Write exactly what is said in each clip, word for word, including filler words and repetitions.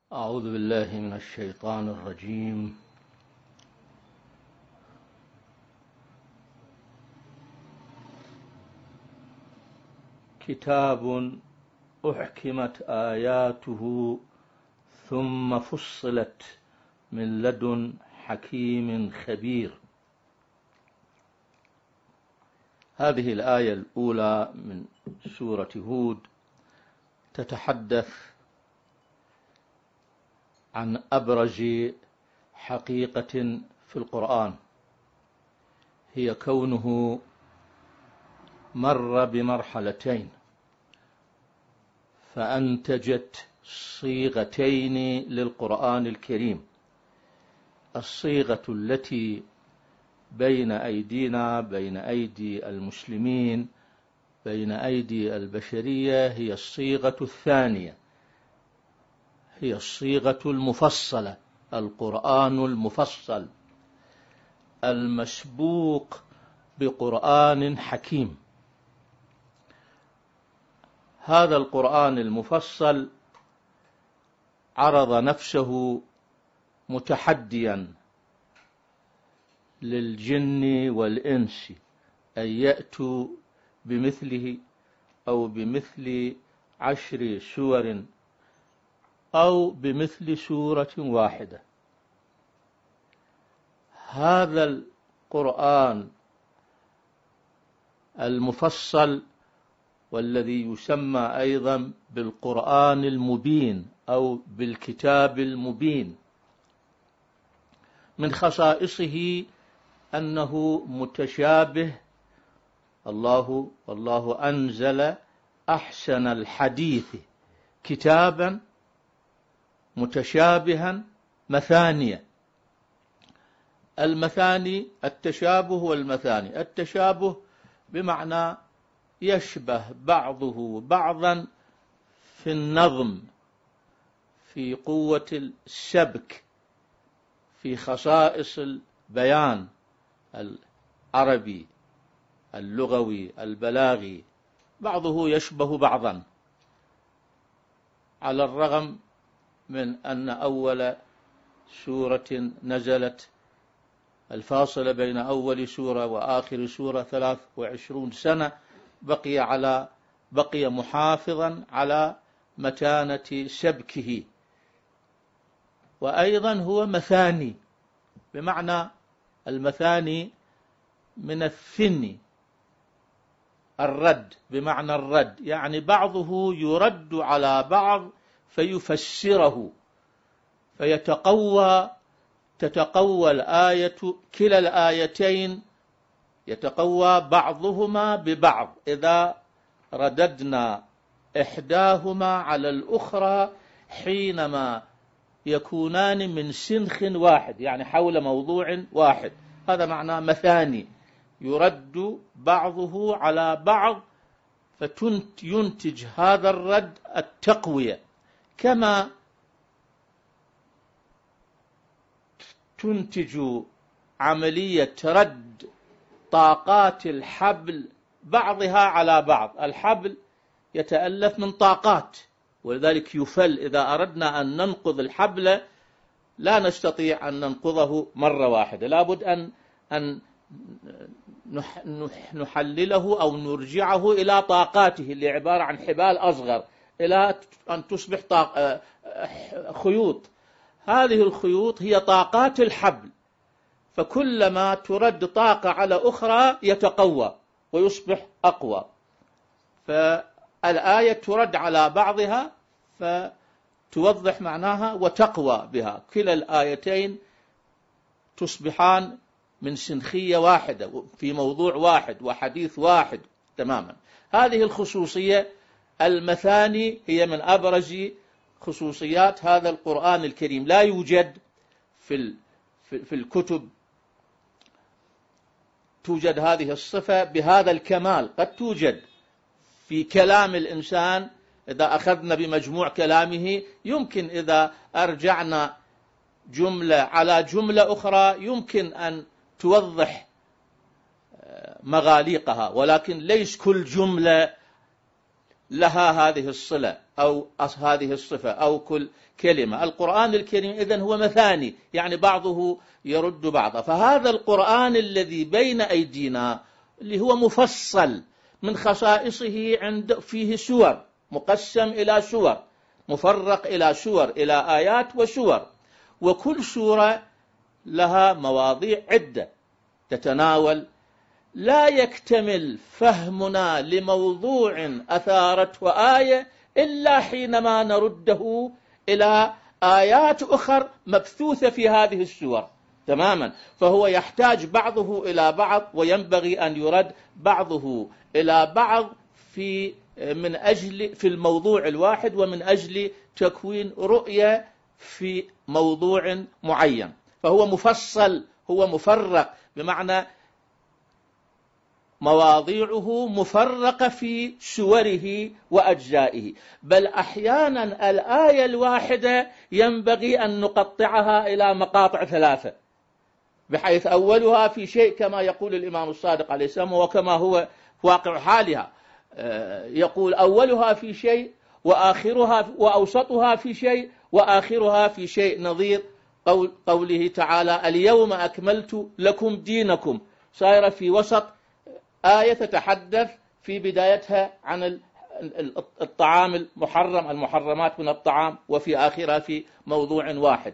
أعوذ بالله من الشيطان الرجيم. كتاب أحكمت آياته ثم فصلت من لدن حكيم خبير. هذه الآية الأولى من سورة هود تتحدث عن أبرز حقيقة في القرآن، هي كونه مر بمرحلتين فأنتجت صيغتين للقرآن الكريم. الصيغة التي بين أيدينا، بين أيدي المسلمين، بين أيدي البشرية، هي الصيغة الثانية، هي الصيغة المفصلة، القرآن المفصل المسبوق بقرآن حكيم. هذا القرآن المفصل عرض نفسه متحديا للجن والإنس أن يأتوا بمثله أو بمثل عشر سور أو بمثل سورة واحدة. هذا القرآن المفصل والذي يسمى أيضا بالقرآن المبين أو بالكتاب المبين، من خصائصه أنه متشابه. الله والله أنزل أحسن الحديث كتابا متشابها مثانية. المثاني التشابه والمثاني، التشابه بمعنى يشبه بعضه بعضا في النظم، في قوة السبك، في خصائص البيان العربي اللغوي البلاغي، بعضه يشبه بعضا، على الرغم من أن أول سورة نزلت، الفاصلة بين أول سورة وآخر سورة ثلاث وعشرون سنة، بقي على بقي محافظا على متانة سبكه. وأيضا هو مثاني، بمعنى المثاني من الثني، الرد، بمعنى الرد، يعني بعضه يرد على بعض فيفسره، فيتقوى تتقوى الآية، كلا الآيتين يتقوى بعضهما ببعض إذا رددنا إحداهما على الأخرى حينما يكونان من سنخ واحد، يعني حول موضوع واحد. هذا معنى مثاني، يرد بعضه على بعض فينتج هذا الرد التقوية، كما تنتج عملية رد طاقات الحبل بعضها على بعض. الحبل يتألف من طاقات، ولذلك يفل. إذا أردنا أن ننقض الحبل لا نستطيع أن ننقضه مرة واحدة، لابد أن أن نحلله أو نرجعه إلى طاقاته اللي عبارة عن حبال أصغر، إلى أن تصبح طاق... خيوط. هذه الخيوط هي طاقات الحبل، فكلما ترد طاقة على أخرى يتقوى ويصبح أقوى. فالآية ترد على بعضها فتوضح معناها وتقوى بها، كلا الآيتين تصبحان من سنخية واحدة في موضوع واحد وحديث واحد تماما. هذه الخصوصية المثاني هي من أبرز خصوصيات هذا القرآن الكريم. لا يوجد في في الكتب توجد هذه الصفة بهذا الكمال. قد توجد في كلام الإنسان، إذا أخذنا بمجموع كلامه يمكن إذا أرجعنا جملة على جملة أخرى يمكن أن توضح مغاليقها، ولكن ليس كل جملة لها هذه الصلة أو هذه الصفة أو كل كلمة. القرآن الكريم إذن هو مثاني، يعني بعضه يرد بعضا. فهذا القرآن الذي بين أيدينا اللي هو مفصل، من خصائصه عند فيه سور، مقسم إلى سور، مفرق إلى سور، إلى آيات وسور، وكل سورة لها مواضيع عدة تتناول. لا يكتمل فهمنا لموضوع أثارته آية إلا حينما نرده إلى آيات أخرى مبثوثة في هذه السور تماما. فهو يحتاج بعضه إلى بعض، وينبغي أن يرد بعضه إلى بعض في من أجل في الموضوع الواحد، ومن أجل تكوين رؤية في موضوع معين. فهو مفصل، هو مفرق، بمعنى مواضيعه مفرقة في سوره وأجزائه. بل أحيانا الآية الواحدة ينبغي أن نقطعها إلى مقاطع ثلاثة، بحيث أولها في شيء كما يقول الإمام الصادق عليه السلام، وكما هو واقع حالها، يقول أولها في شيء وآخرها وأوسطها في شيء وآخرها في شيء، نظير قول قوله تعالى اليوم أكملت لكم دينكم، صايرة في وسط آية تتحدث في بدايتها عن الطعام المحرم، المحرمات من الطعام، وفي آخرها في موضوع واحد.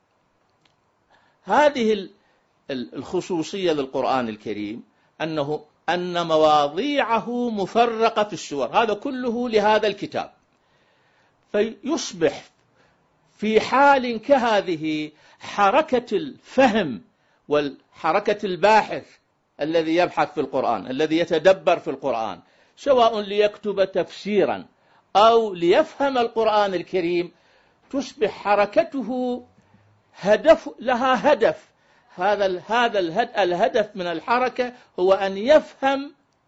هذه الخصوصية للقرآن الكريم، أنه أن مواضيعه مفرقة في السور، هذا كله لهذا الكتاب. فيصبح في حال كهذه حركة الفهم والحركة الباحث الذي يبحث في القرآن، الذي يتدبر في القرآن، سواء ليكتب تفسيرا أو ليفهم القرآن الكريم، تصبح حركته هدف لها هدف. هذا هذا الهدف من الحركة هو أن يفهم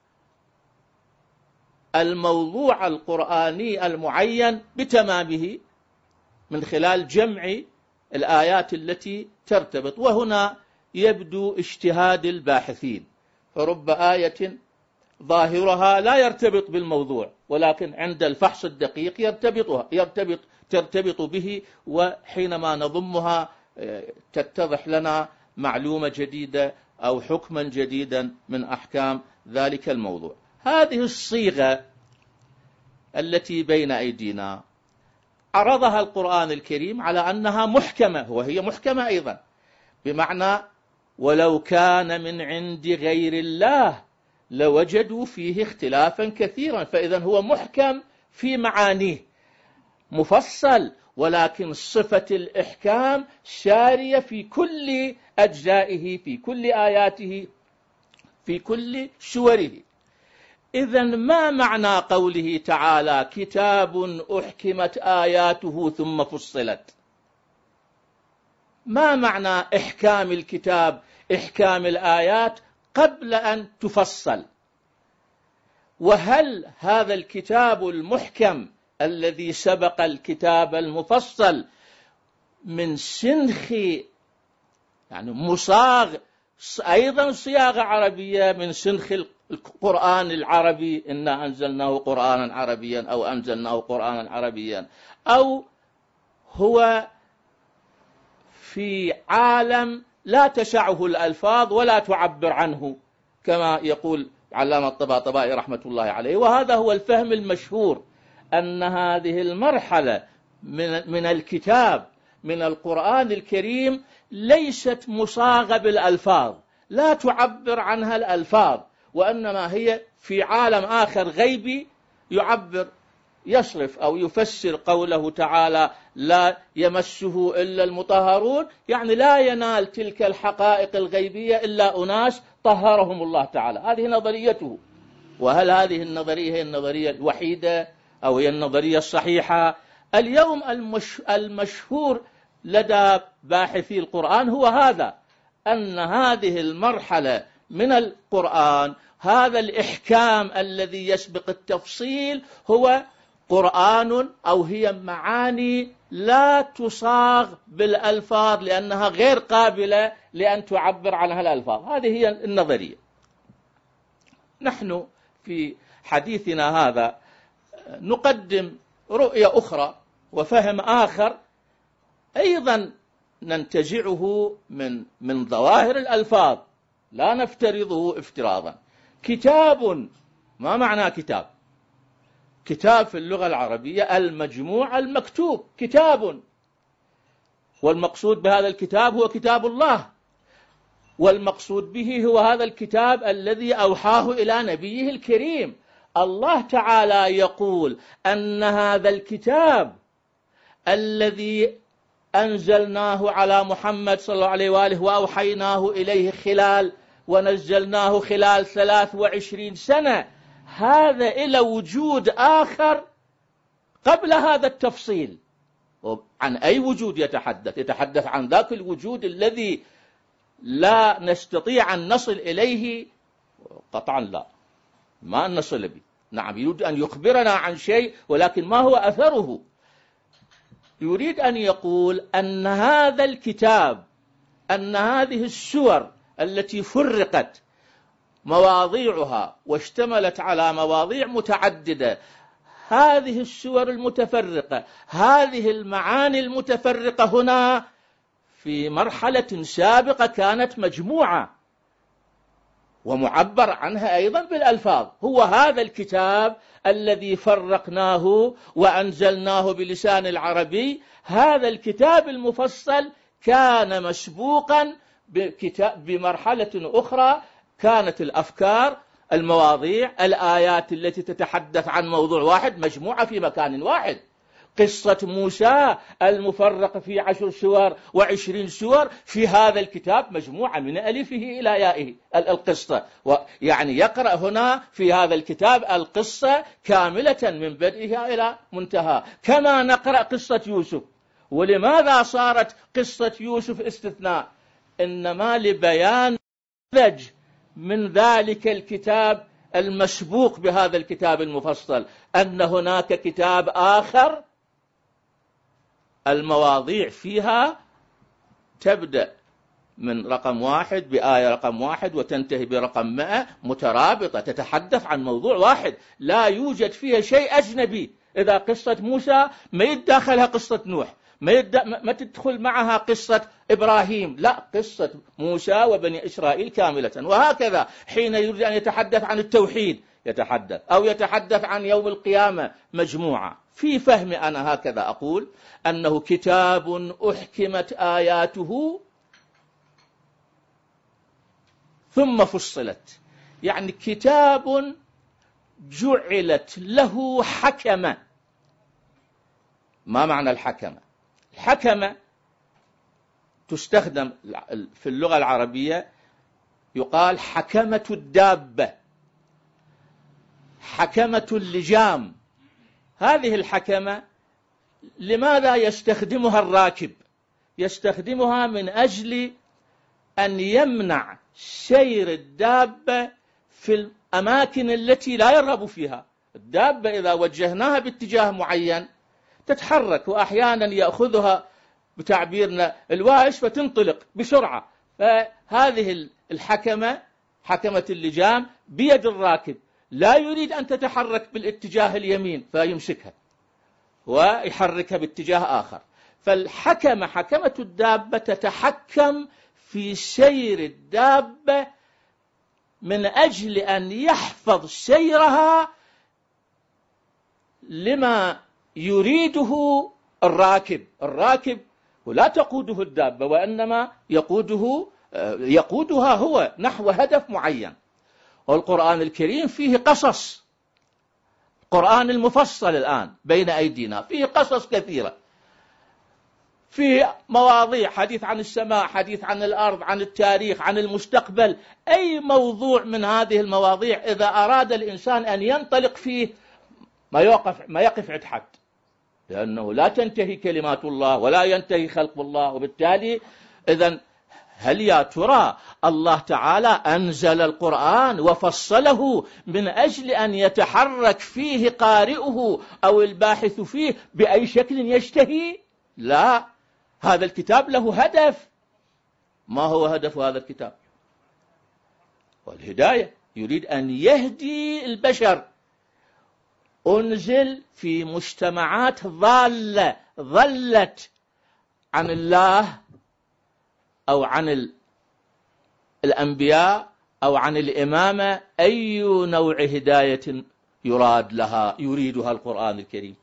الموضوع القرآني المعين بتمامه من خلال جمع الآيات التي ترتبط. وهنا يبدو اجتهاد الباحثين، فرب آية ظاهرها لا يرتبط بالموضوع، ولكن عند الفحص الدقيق يرتبطها يرتبط ترتبط به، وحينما نضمها تتضح لنا معلومة جديدة أو حكما جديدا من أحكام ذلك الموضوع. هذه الصيغة التي بين أيدينا عرضها القرآن الكريم على أنها محكمة، وهي محكمة أيضا، بمعنى ولو كان من عند غير الله لوجدوا فيه اختلافا كثيرا. فإذا هو محكم في معانيه، مفصل، ولكن صفة الإحكام سارية في كل أجزائه، في كل آياته، في كل سوره. إذن ما معنى قوله تعالى كتاب أحكمت آياته ثم فصلت؟ ما معنى إحكام الكتاب، إحكام الآيات قبل أن تفصل؟ وهل هذا الكتاب المحكم الذي سبق الكتاب المفصل من سنخ، يعني مصاغ أيضا صياغة عربية من سنخ القرآن العربي، إنا أنزلناه قرآنا عربيا أو أنزلناه قرآنا عربيا، أو هو في عالم لا تسعه الألفاظ ولا تعبر عنه، كما يقول علامة الطباطبائي رحمة الله عليه. وهذا هو الفهم المشهور، أن هذه المرحلة من, من الكتاب، من القرآن الكريم، ليست مصاغة بالألفاظ، لا تعبر عنها الألفاظ، وإنما هي في عالم آخر غيبي يعبر، يصرف أو يفسر قوله تعالى لا يمسه إلا المطهرون، يعني لا ينال تلك الحقائق الغيبية إلا أناس طهرهم الله تعالى. هذه نظريته. وهل هذه النظرية هي النظرية الوحيدة أو هي النظرية الصحيحة؟ اليوم المش... المشهور لدى باحثي القرآن هو هذا، أن هذه المرحلة من القرآن، هذا الإحكام الذي يسبق التفصيل، هو قرآن أو هي معاني لا تصاغ بالألفاظ، لأنها غير قابلة لأن تعبر عنها الألفاظ. هذه هي النظرية. نحن في حديثنا هذا نقدم رؤية أخرى وفهم آخر أيضا ننتزعه من من ظواهر الألفاظ، لا نفترضه افتراضا. كتاب، ما معنى كتاب؟ كتاب في اللغة العربية المجموع المكتوب، كتاب، والمقصود بهذا الكتاب هو كتاب الله، والمقصود به هو هذا الكتاب الذي أوحاه إلى نبيه الكريم. الله تعالى يقول أن هذا الكتاب الذي أنزلناه على محمد صلى الله عليه وآله وأوحيناه إليه خلال ونزلناه خلال ثلاث وعشرين سنة، هذا إلى وجود آخر قبل هذا التفصيل. عن أي وجود يتحدث؟ يتحدث عن ذاك الوجود الذي لا نستطيع أن نصل إليه قطعا، لا ما نصل به. نعم يريد أن يخبرنا عن شيء، ولكن ما هو أثره؟ يريد أن يقول أن هذا الكتاب، أن هذه السور التي فرقت مواضيعها واشتملت على مواضيع متعددة، هذه السور المتفرقة، هذه المعاني المتفرقة هنا في مرحلة سابقة كانت مجموعة ومعبر عنها أيضا بالألفاظ. هو هذا الكتاب الذي فرقناه وأنزلناه بلسان العربي، هذا الكتاب المفصل كان مسبوقا بمرحلة أخرى، كانت الأفكار، المواضيع، الآيات التي تتحدث عن موضوع واحد مجموعة في مكان واحد. قصة موسى المفرق في عشر سور وعشرين سور في هذا الكتاب مجموعة من ألفه إلى يائه القصة، يعني يقرأ هنا في هذا الكتاب القصة كاملة من بدئها إلى منتهى، كما نقرأ قصة يوسف. ولماذا صارت قصة يوسف استثناء؟ إنما لبيان من ذلك الكتاب المسبوق بهذا الكتاب المفصل أن هناك كتاب آخر المواضيع فيها تبدأ من رقم واحد بآية رقم واحد وتنتهي برقم مئة، مترابطة، تتحدث عن موضوع واحد، لا يوجد فيها شيء أجنبي. إذا قصة موسى ما يتداخلها قصة نوح، ما, يد... ما تدخل معها قصة إبراهيم، لا، قصة موسى وبني إسرائيل كاملة. وهكذا حين يريد أن يتحدث عن التوحيد يتحدث، أو يتحدث عن يوم القيامة، مجموعة. في فهمي أنا هكذا أقول أنه كتاب أحكمت آياته ثم فصلت، يعني كتاب جعلت له حكمة. ما معنى الحكمة؟ الحكمة تستخدم في اللغة العربية، يقال حكمة الدابة، حكمة اللجام. هذه الحكمة لماذا يستخدمها الراكب؟ يستخدمها من أجل أن يمنع سير الدابة في الأماكن التي لا يرغب فيها. الدابة إذا وجهناها باتجاه معين تتحرك، وأحيانا يأخذها بتعبيرنا الواش فتنطلق بسرعة. فهذه الحكمة، حكمة اللجام، بيد الراكب، لا يريد أن تتحرك بالاتجاه اليمين فيمسكها ويحركها باتجاه آخر. فالحكمة، حكمة الدابة، تتحكم في سير الدابة من أجل أن يحفظ سيرها لما يريده الراكب. الراكب ولا تقوده الدابة، وإنما يقوده يقودها هو نحو هدف معين. والقرآن الكريم فيه قصص، القرآن المفصل الآن بين أيدينا فيه قصص كثيرة، فيه مواضيع، حديث عن السماء، حديث عن الأرض، عن التاريخ، عن المستقبل. أي موضوع من هذه المواضيع إذا أراد الإنسان أن ينطلق فيه ما يقف ما يقف عند حد، لأنه لا تنتهي كلمات الله ولا ينتهي خلق الله. وبالتالي إذن هل يا ترى الله تعالى أنزل القرآن وفصله من أجل أن يتحرك فيه قارئه أو الباحث فيه بأي شكل يشتهي؟ لا، هذا الكتاب له هدف. ما هو هدف هذا الكتاب؟ والهداية، يريد أن يهدي البشر. أنزل في مجتمعات ضالة ضلت عن الله أو عن الأنبياء أو عن الإمامة، أي نوع هداية يراد لها يريدها القرآن الكريم.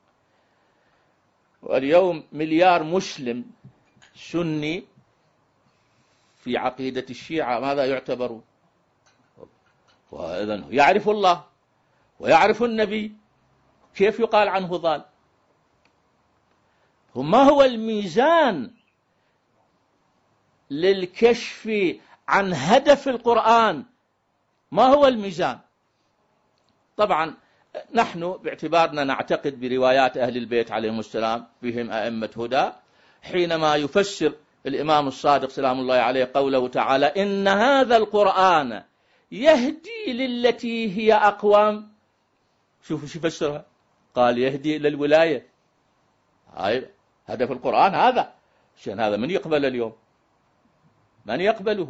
واليوم مليار مسلم سني في عقيدة الشيعة ماذا يعتبرون؟ وإذن يعرف الله ويعرف النبي، كيف يقال عنه ضال؟ ما هو الميزان للكشف عن هدف القرآن؟ ما هو الميزان؟ طبعا نحن باعتبارنا نعتقد بروايات أهل البيت عليهم السلام بهم أئمة هدى، حينما يفسر الإمام الصادق سلام الله عليه قوله تعالى إن هذا القرآن يهدي للتي هي أقوم، شوفوا شو يفسرها، قال يهدي إلى الولاية. هاي هدف القرآن هذا، عشان هذا من يقبل اليوم؟ من يقبله؟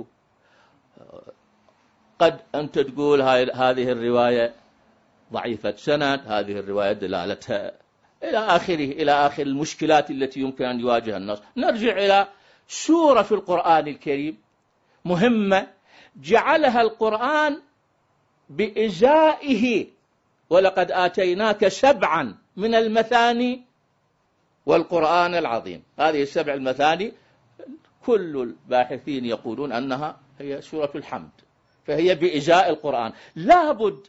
قد أنت تقول هاي هذه الرواية ضعيفة سند، هذه الرواية دلالتها إلى آخره، إلى آخر المشكلات التي يمكن أن يواجه الناس. نرجع إلى سورة في القرآن الكريم مهمة جعلها القرآن بإزائه، ولقد آتيناك سبعا من المثاني والقرآن العظيم. هذه السبع المثاني كل الباحثين يقولون أنها هي سورة الحمد، فهي بإزاء القرآن. لابد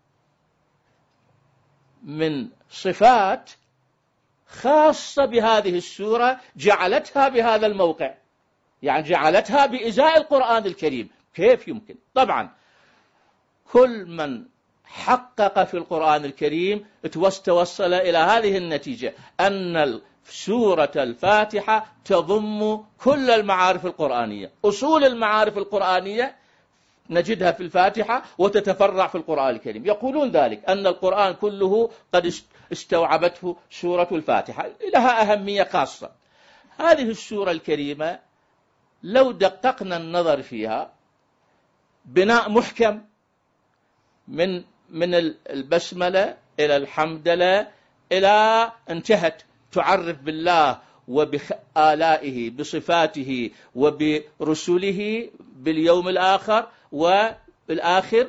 من صفات خاصة بهذه السورة جعلتها بهذا الموقع، يعني جعلتها بإزاء القرآن الكريم. كيف يمكن؟ طبعا كل من حقق في القرآن الكريم توصل إلى هذه النتيجة، أن سورة الفاتحة تضم كل المعارف القرآنية، أصول المعارف القرآنية نجدها في الفاتحة وتتفرع في القرآن الكريم. يقولون ذلك أن القرآن كله قد استوعبته سورة الفاتحة، لها أهمية خاصة. هذه السورة الكريمة لو دققنا النظر فيها بناء محكم من من البسملة إلى الحمدلة إلى انتهت، تعرف بالله وبآلائه بصفاته وبرسله باليوم الآخر وبالآخر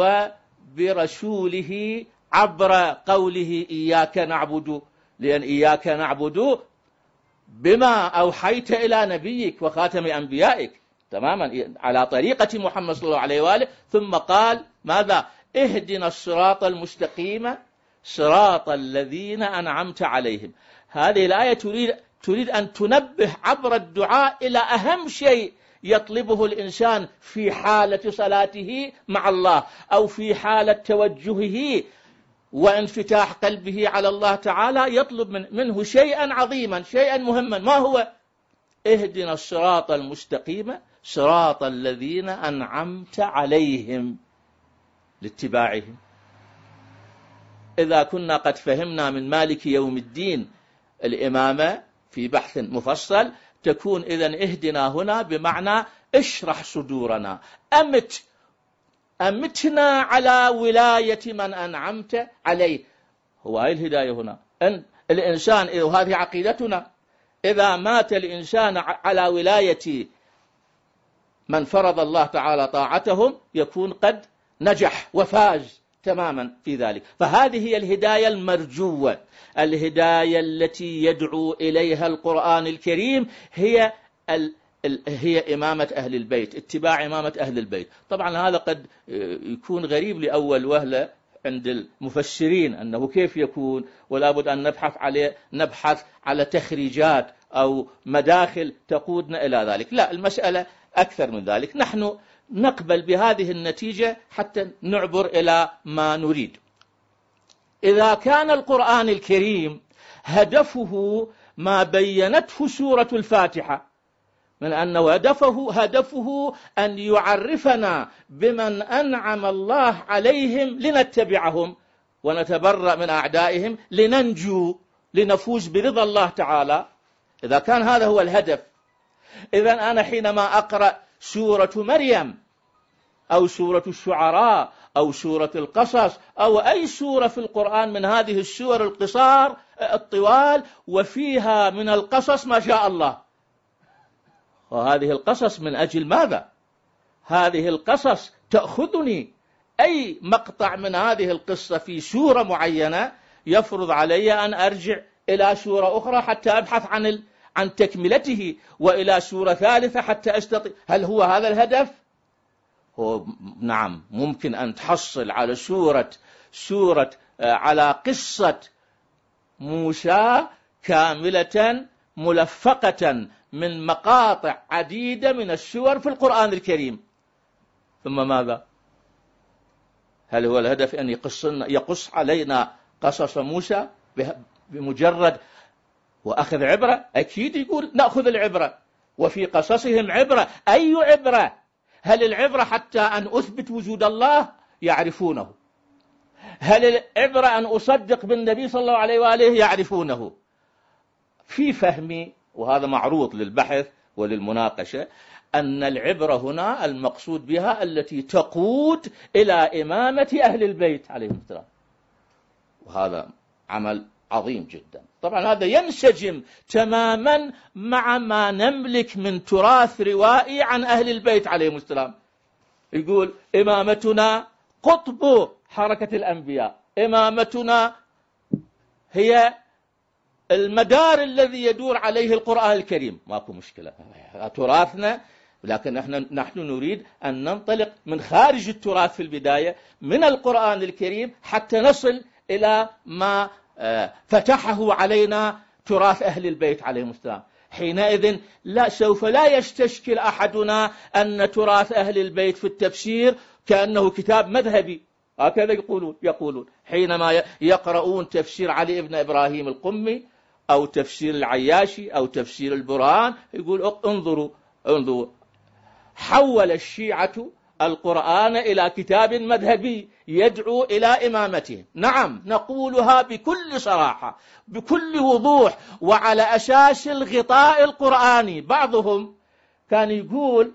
وبرسوله عبر قوله إياك نعبد، لأن إياك نعبد بما أوحيت إلى نبيك وخاتم أنبيائك تماما على طريقة محمد صلى الله عليه وآله. ثم قال ماذا؟ اهدنا الصراط المستقيم صراط الذين أنعمت عليهم. هذه الآية تريد تريد أن تنبه عبر الدعاء إلى أهم شيء يطلبه الإنسان في حالة صلاته مع الله أو في حالة توجهه وانفتاح قلبه على الله تعالى، يطلب من منه شيئا عظيما شيئا مهما. ما هو؟ اهدنا الصراط المستقيم صراط الذين أنعمت عليهم، لاتباعهم. إذا كنا قد فهمنا من مالك يوم الدين الإمامة في بحث مفصل، تكون إذن اهدنا هنا بمعنى اشرح صدورنا، أمت أمتنا على ولاية من أنعمت عليه. هو هاي الهداية هنا، أن الإنسان، وهذه عقيدتنا، إذا مات الإنسان على ولاية من فرض الله تعالى طاعتهم يكون قد نجح وفاز تماما في ذلك. فهذه هي الهداية المرجوة، الهداية التي يدعو إليها القرآن الكريم، هي ال هي إمامة أهل البيت، اتباع إمامة أهل البيت. طبعا هذا قد يكون غريب لأول وهلة عند المفسرين أنه كيف يكون، ولا بد أن نبحث عليه نبحث على تخريجات أو مداخل تقودنا إلى ذلك. لا، المسألة أكثر من ذلك. نحن نقبل بهذه النتيجة حتى نعبر إلى ما نريد. إذا كان القرآن الكريم هدفه ما بينته سورة الفاتحة من أنه هدفه هدفه أن يعرفنا بمن أنعم الله عليهم لنتبعهم ونتبرأ من أعدائهم لننجو لنفوز برضا الله تعالى، إذا كان هذا هو الهدف، إذن أنا حينما أقرأ سورة مريم أو سورة الشعراء أو سورة القصص أو أي سورة في القرآن من هذه السور القصار الطوال، وفيها من القصص ما شاء الله. وهذه القصص من أجل ماذا؟ هذه القصص تأخذني أي مقطع من هذه القصة في سورة معينة يفرض علي أن أرجع إلى سورة أخرى حتى أبحث عن ال... عن تكملته، وإلى سورة ثالثة حتى أستطيع. هل هو هذا الهدف؟ هو نعم، ممكن أن تحصل على سورة سورة على قصة موسى كاملة ملفقة من مقاطع عديدة من السور في القرآن الكريم. ثم ماذا؟ هل هو الهدف أن يقصنا يقص علينا قصص موسى بمجرد وأخذ عبرة؟ أكيد يقول نأخذ العبرة، وفي قصصهم عبرة. أي عبرة؟ هل العبرة حتى أن أثبت وجود الله؟ يعرفونه. هل العبرة أن أصدق بالنبي صلى الله عليه وآله؟ يعرفونه. في فهمي، وهذا معروض للبحث وللمناقشة، أن العبرة هنا المقصود بها التي تقود إلى إمامة أهل البيت عليهم السلام، وهذا عمل عظيم جدا. طبعا هذا ينسجم تماما مع ما نملك من تراث روائي عن أهل البيت عليهم السلام. يقول إمامتنا قطب حركة الأنبياء، إمامتنا هي المدار الذي يدور عليه القرآن الكريم. ماكو مشكلة، تراثنا، لكن نحن نحن نريد أن ننطلق من خارج التراث في البداية من القرآن الكريم حتى نصل إلى ما فتحه علينا تراث أهل البيت عليهم السلام. حينئذ لا سوف لا يستشكل أحدنا أن تراث أهل البيت في التفسير كأنه كتاب مذهبي، هكذا يقولون يقولون حينما يقرؤون تفسير علي بن إبراهيم القمي أو تفسير العياشي أو تفسير البرهان، يقول انظروا انظروا حول الشيعة القرآن إلى كتاب مذهبي يدعو إلى إمامته. نعم، نقولها بكل صراحة بكل وضوح وعلى أساس الغطاء القرآني. بعضهم كان يقول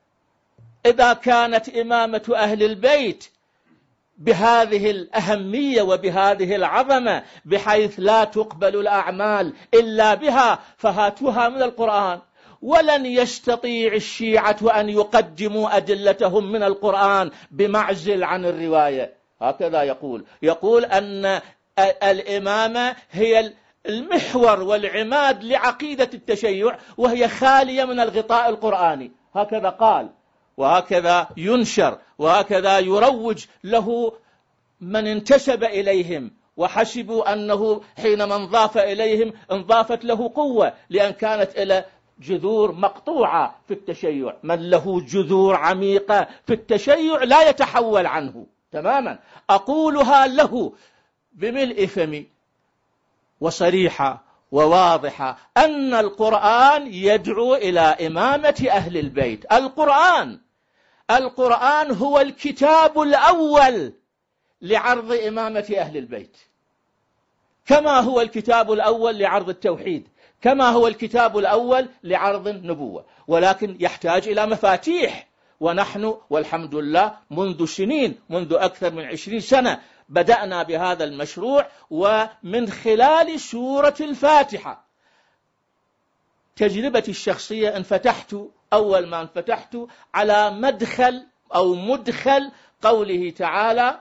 إذا كانت إمامة أهل البيت بهذه الأهمية وبهذه العظمة بحيث لا تقبل الأعمال إلا بها فهاتوها من القرآن. ولن يستطيع الشيعة أن يقدموا أدلتهم من القرآن بمعزل عن الرواية. هكذا يقول يقول أن الإمامة هي المحور والعماد لعقيدة التشيع، وهي خالية من الغطاء القرآني. هكذا قال، وهكذا ينشر، وهكذا يروج له من انتسب إليهم، وحسبوا أنه حينما انضاف إليهم انضافت له قوة، لأن كانت إلى جذور مقطوعة في التشيع. من له جذور عميقة في التشيع لا يتحول عنه تماما. أقولها له بملء فمي وصريحة وواضحة أن القرآن يدعو إلى إمامة أهل البيت. القرآن القرآن هو الكتاب الأول لعرض إمامة أهل البيت، كما هو الكتاب الأول لعرض التوحيد، كما هو الكتاب الأول لعرض النبوة، ولكن يحتاج إلى مفاتيح. ونحن والحمد لله منذ سنين، منذ أكثر من عشرين سنة بدأنا بهذا المشروع، ومن خلال سورة الفاتحة تجربتي الشخصية انفتحت أول ما انفتحت على مدخل أو مدخل قوله تعالى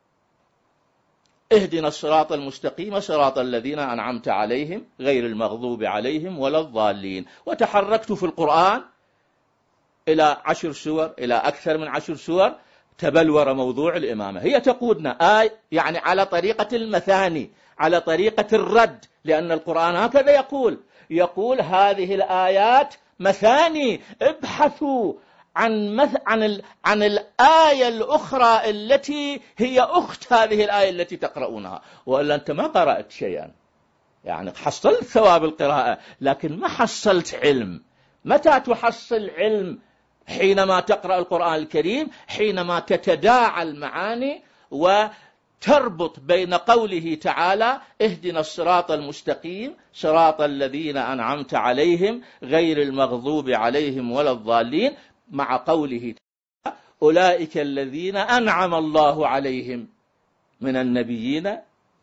اهدنا الصراط المستقيم صراط الذين أنعمت عليهم غير المغضوب عليهم ولا الضالين. وتحركت في القرآن إلى عشر سور، إلى أكثر من عشر سور تبلور موضوع الإمامة. هي تقودنا آي يعني على طريقة المثاني، على طريقة الرد، لأن القرآن هكذا يقول يقول هذه الآيات مثاني، ابحثوا عن مث... عن ال... عن الآية الأخرى التي هي أخت هذه الآية التي تقرؤونها. وإلا أنت ما قرأت شيئا، يعني حصلت ثواب القراءة لكن ما حصلت علم. متى تحصل علم؟ حينما تقرأ القرآن الكريم، حينما تتداعى المعاني وتربط بين قوله تعالى اهدنا الصراط المستقيم صراط الذين أنعمت عليهم غير المغضوب عليهم ولا الضالين مع قوله تعالى أولئك الذين أنعم الله عليهم من النبيين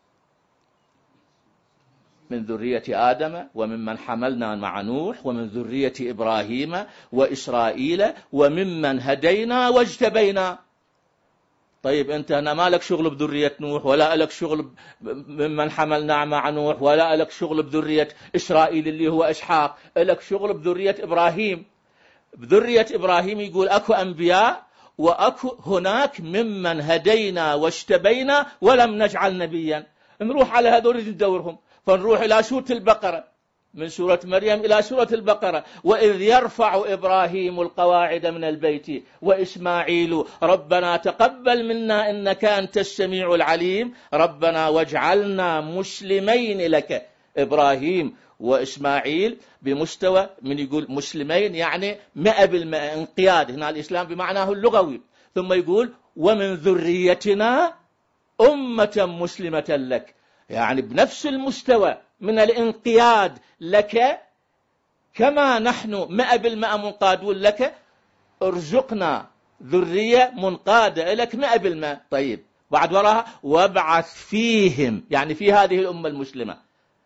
من ذرية آدم وممن حملنا مع نوح ومن ذرية إبراهيم وإسرائيل وممن هدينا واجتبينا. طيب أنت هنا ما لك شغل بذرية نوح، ولا لك شغل ممن حملنا مع نوح، ولا لك شغل بذرية إسرائيل اللي هو إسحاق، لك شغل بذرية إبراهيم. بذرية إبراهيم يقول أكو أنبياء وأكو هناك ممن هدينا واجتبينا ولم نجعل نبيا. نروح على هذول ندورهم، فنروح إلى سورة البقرة، من سورة مريم إلى سورة البقرة: وإذ يرفع إبراهيم القواعد من البيت وإسماعيل ربنا تقبل منا إنك أنت السميع العليم ربنا واجعلنا مسلمين لك. إبراهيم وإسماعيل بمستوى من يقول مسلمين يعني مئة بالمئة انقياد، هنا الإسلام بمعناه اللغوي. ثم يقول ومن ذريتنا أمة مسلمة لك، يعني بنفس المستوى من الانقياد لك كما نحن مئة بالمئة منقادون لك، ارزقنا ذرية منقادة لك مئة بالمئة. طيب بعد وراها وابعث فيهم، يعني في هذه الأمة المسلمة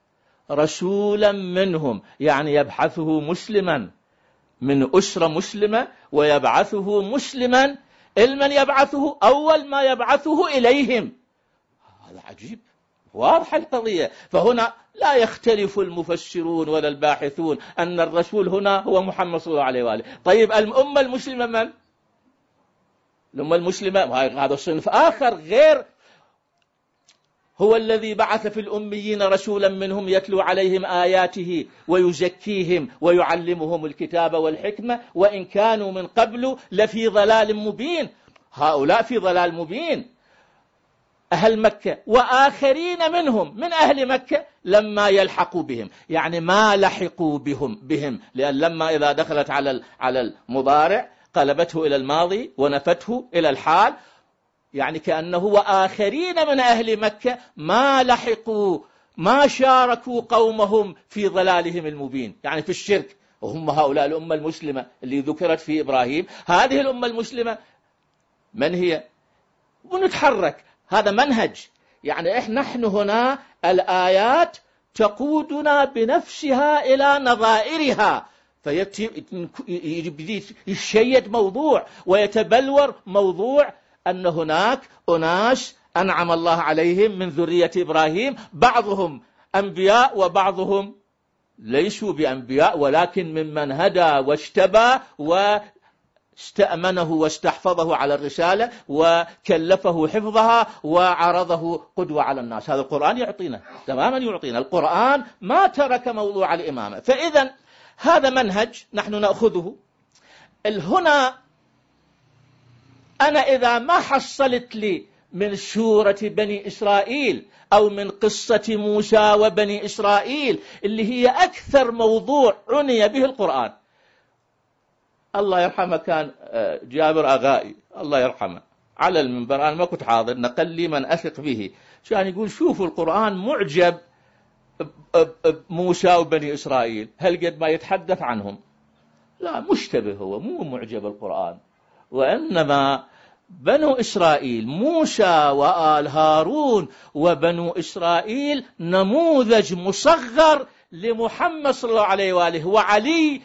رسولا منهم، يعني يبحثه مسلما من أسرة مسلمة ويبعثه مسلما. المن يبعثه أول ما يبعثه إليهم. هذا عجيب، واضح القضية. فهنا لا يختلف المفسرون ولا الباحثون أن الرسول هنا هو محمد صلى الله عليه وآله. طيب الأمة المسلمة من؟ الأمة المسلمة هذا صنف آخر غير، هو الذي بعث في الأميين رسولا منهم يتلو عليهم آياته ويزكيهم ويعلمهم الكتاب والحكمة وإن كانوا من قبل لفي ضلال مبين. هؤلاء في ضلال مبين أهل مكة، وآخرين منهم من أهل مكة لما يلحقوا بهم، يعني ما لحقوا بهم بهم لأن لما إذا دخلت على على المضارع قلبته إلى الماضي ونفته إلى الحال، يعني كأنه وآخرين من أهل مكة ما لحقوا ما شاركوا قومهم في ضلالهم المبين، يعني في الشرك. وهم هؤلاء الأمة المسلمة اللي ذكرت في إبراهيم. هذه الأمة المسلمة من هي؟ ونتحرك، هذا منهج. يعني إحنا نحن هنا الآيات تقودنا بنفسها إلى نظائرها، فيبدي يشيد موضوع ويتبلور موضوع أن هناك أناس أنعم الله عليهم من ذرية إبراهيم، بعضهم أنبياء وبعضهم ليسوا بأنبياء ولكن ممن هدى واجتبى واستأمنه واستحفظه على الرسالة وكلفه حفظها وعرضه قدوة على الناس. هذا القرآن يعطينا تماما، يعطينا القرآن ما ترك موضوع الإمامة. فإذا هذا منهج نحن نأخذه. هنا أنا إذا ما حصلت لي من سورة بني إسرائيل أو من قصة موسى وبني إسرائيل اللي هي أكثر موضوع عني به القرآن. الله يرحمه كان جابر أغائي الله يرحمه على المنبر، أنا ما كنت حاضر، نقل لي من أثق به، كان يقول شوفوا القرآن معجب موسى وبني إسرائيل، هل قد ما يتحدث عنهم؟ لا، مشتبه، هو مو معجب القرآن، وإنما بنو إسرائيل موسى وآل هارون وبنو إسرائيل نموذج مصغر لمحمد صلى الله عليه وآله وعلي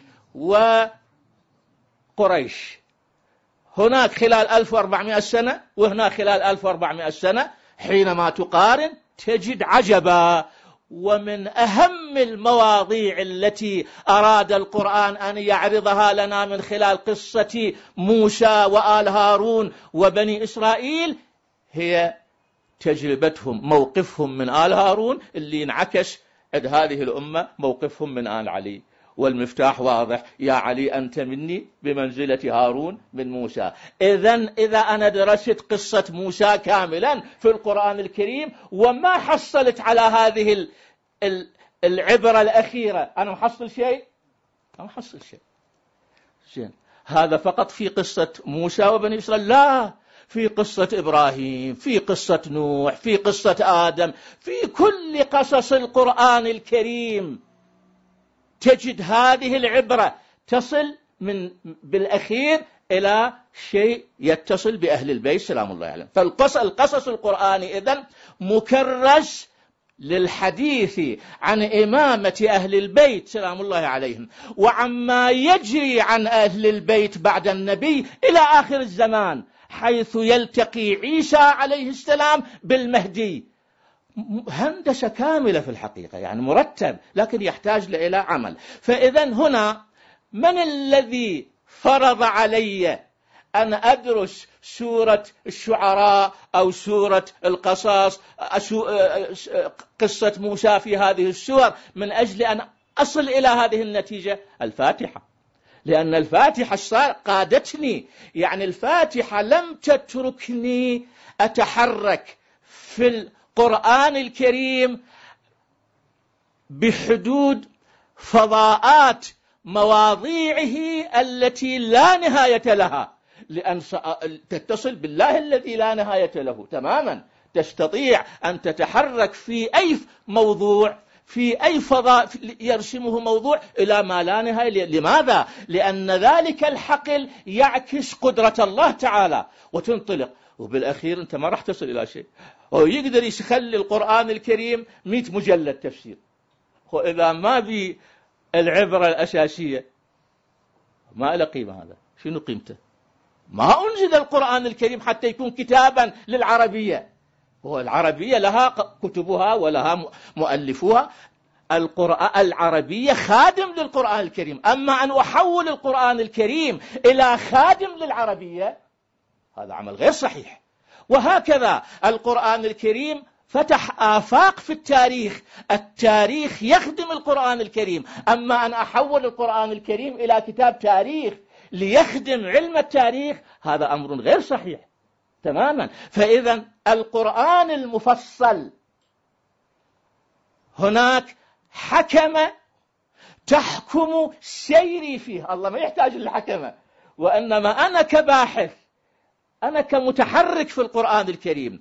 وقريش. هناك خلال ألف وأربعمائة سنة وهنا خلال ألف وأربعمائة سنة، حينما تقارن تجد عجبا. ومن أهم المواضيع التي أراد القرآن أن يعرضها لنا من خلال قصة موسى وآل هارون وبني إسرائيل هي تجربتهم، موقفهم من آل هارون اللي انعكس عند هذه الأمة موقفهم من آل علي. والمفتاح واضح: يا علي أنت مني بمنزلة هارون من موسى. إذن إذا أنا درست قصة موسى كاملا في القرآن الكريم وما حصلت على هذه العبرة الأخيرة، أنا محصل شيء؟ أنا محصل شيء. زين، هذا فقط في قصة موسى وبني إسرائيل؟ لا، في قصة إبراهيم، في قصة نوح، في قصة آدم، في كل قصص القرآن الكريم تجد هذه العبرة تصل من بالأخير إلى شيء يتصل بأهل البيت سلام الله عليهم. فالقصص القرآني إذن مكرس للحديث عن إمامة أهل البيت سلام الله عليهم وعما يجري عن أهل البيت بعد النبي إلى آخر الزمان حيث يلتقي عيسى عليه السلام بالمهدي. هندسة كاملة في الحقيقة، يعني مرتب، لكن يحتاج إلى عمل. فإذا هنا من الذي فرض علي أن أدرس سورة الشعراء أو سورة القصص، قصة موسى في هذه السور، من أجل أن أصل إلى هذه النتيجة؟ الفاتحة، لأن الفاتحة صار قادتني، يعني الفاتحة لم تتركني أتحرك في القرآن الكريم بحدود فضاءات مواضيعه التي لا نهاية لها، لأن تتصل بالله الذي لا نهاية له تماما. تستطيع أن تتحرك في أي موضوع، في أي فضاء يرسمه موضوع إلى ما لا نهاية. لماذا؟ لأن ذلك الحقل يعكس قدرة الله تعالى وتنطلق، وبالأخير أنت ما راح تصل إلى شيء. هو يقدر يخلي القرآن الكريم مئة مجلد تفسير، وإذا ما بي العبرة الأساسية ما له قيمة. هذا شنو قيمته؟ ما أنزل القرآن الكريم حتى يكون كتابا للعربية، والعربية لها كتبها ولها مؤلفوها. القرآن العربية خادم للقرآن الكريم، أما أن أحول القرآن الكريم إلى خادم للعربية هذا عمل غير صحيح. وهكذا القرآن الكريم فتح آفاق في التاريخ، التاريخ يخدم القرآن الكريم، أما أن أحول القرآن الكريم إلى كتاب تاريخ ليخدم علم التاريخ هذا أمر غير صحيح تماما. فإذا القرآن المفصل هناك حكمة تحكم سيري فيه، الله ما يحتاج للحكمة، وإنما أنا كباحث، أنا كمتحرك في القرآن الكريم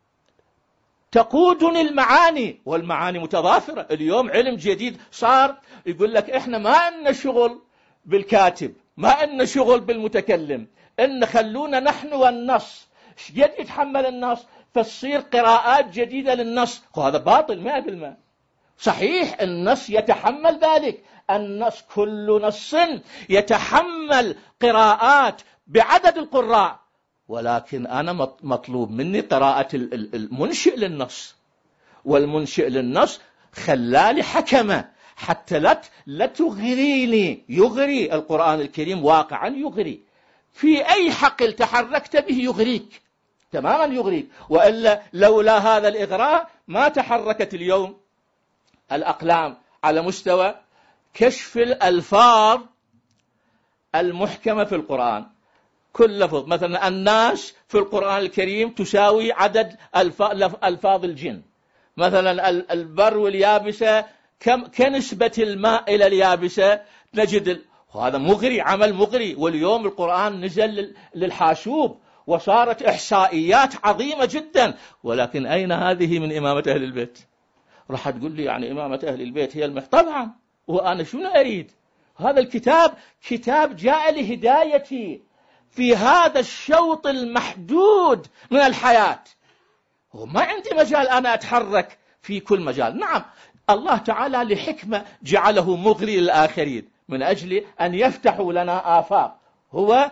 تقودني المعاني، والمعاني متضافرة. اليوم علم جديد صار يقول لك إحنا ما أن شغل بالكاتب، ما أن شغل بالمتكلم، إن خلونا نحن والنص، شقد يتحمل النص فتصير قراءات جديدة للنص. وهذا باطل مئة بالمئة. صحيح النص يتحمل ذلك، النص كل نص يتحمل قراءات بعدد القراء، ولكن أنا مطلوب مني قراءة المنشئ للنص، والمنشئ للنص خلالي حكمة حتى لا تغريني. يغري القرآن الكريم واقعا، يغري في أي حقل تحركت به يغريك تماما، يغريك. وإلا لولا هذا الإغراء ما تحركت اليوم الأقلام على مستوى كشف الألفاظ المحكمة في القرآن. كل لفظ مثلا الناس في القرآن الكريم تساوي عدد ألفاظ الجن، مثلا البر واليابسة كم كنسبة الماء إلى اليابسة نجد. وهذا مغري، عمل مغري. واليوم القرآن نزل للحاشوب وصارت إحصائيات عظيمة جدا، ولكن أين هذه من إمامة أهل البيت؟ راح تقول لي يعني إمامة أهل البيت هي المح، طبعا. وأنا شنو أريد؟ هذا الكتاب كتاب جاء لهدايتي في هذا الشوط المحدود من الحياة، وما عندي مجال أنا أتحرك في كل مجال. نعم الله تعالى لحكمة جعله مغري للآخرين من أجل أن يفتحوا لنا آفاق. هو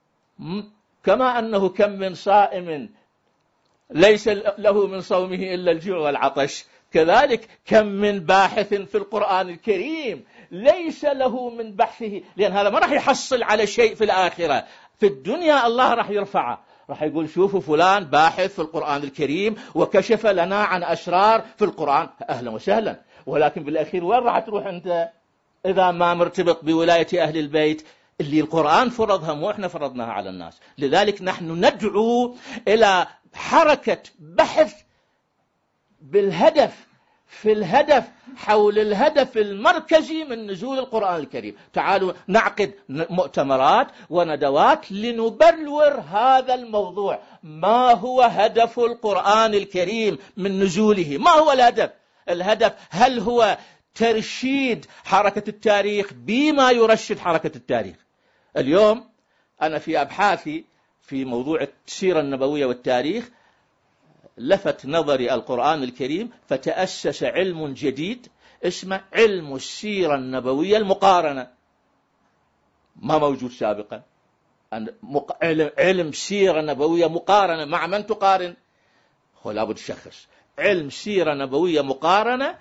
كما أنه كم من صائم ليس له من صومه إلا الجوع والعطش، كذلك كم من باحث في القرآن الكريم ليس له من بحثه، لأن هذا ما راح يحصل على شيء في الآخرة. في الدنيا الله راح يرفعه، راح يقول شوفوا فلان باحث في القرآن الكريم وكشف لنا عن أسرار في القرآن، أهلا وسهلا. ولكن بالأخير وين راح تروح أنت إذا ما مرتبط بولاية أهل البيت اللي القرآن فرضها، مو إحنا فرضناها على الناس. لذلك نحن ندعو إلى حركة بحث بالهدف، في الهدف، حول الهدف المركزي من نزول القرآن الكريم. تعالوا نعقد مؤتمرات وندوات لنبلور هذا الموضوع. ما هو هدف القرآن الكريم من نزوله؟ ما هو الهدف؟ الهدف هل هو ترشيد حركة التاريخ بما يرشد حركة التاريخ؟ اليوم أنا في أبحاثي في موضوع السيرة النبوية والتاريخ لفت نظري القرآن الكريم، فتأسس علم جديد اسمه علم السيرة النبوية المقارنة، ما موجود سابقا. علم سيرة نبوية مقارنة، مع من تقارن؟ هو لابد شخص. علم سيرة نبوية مقارنة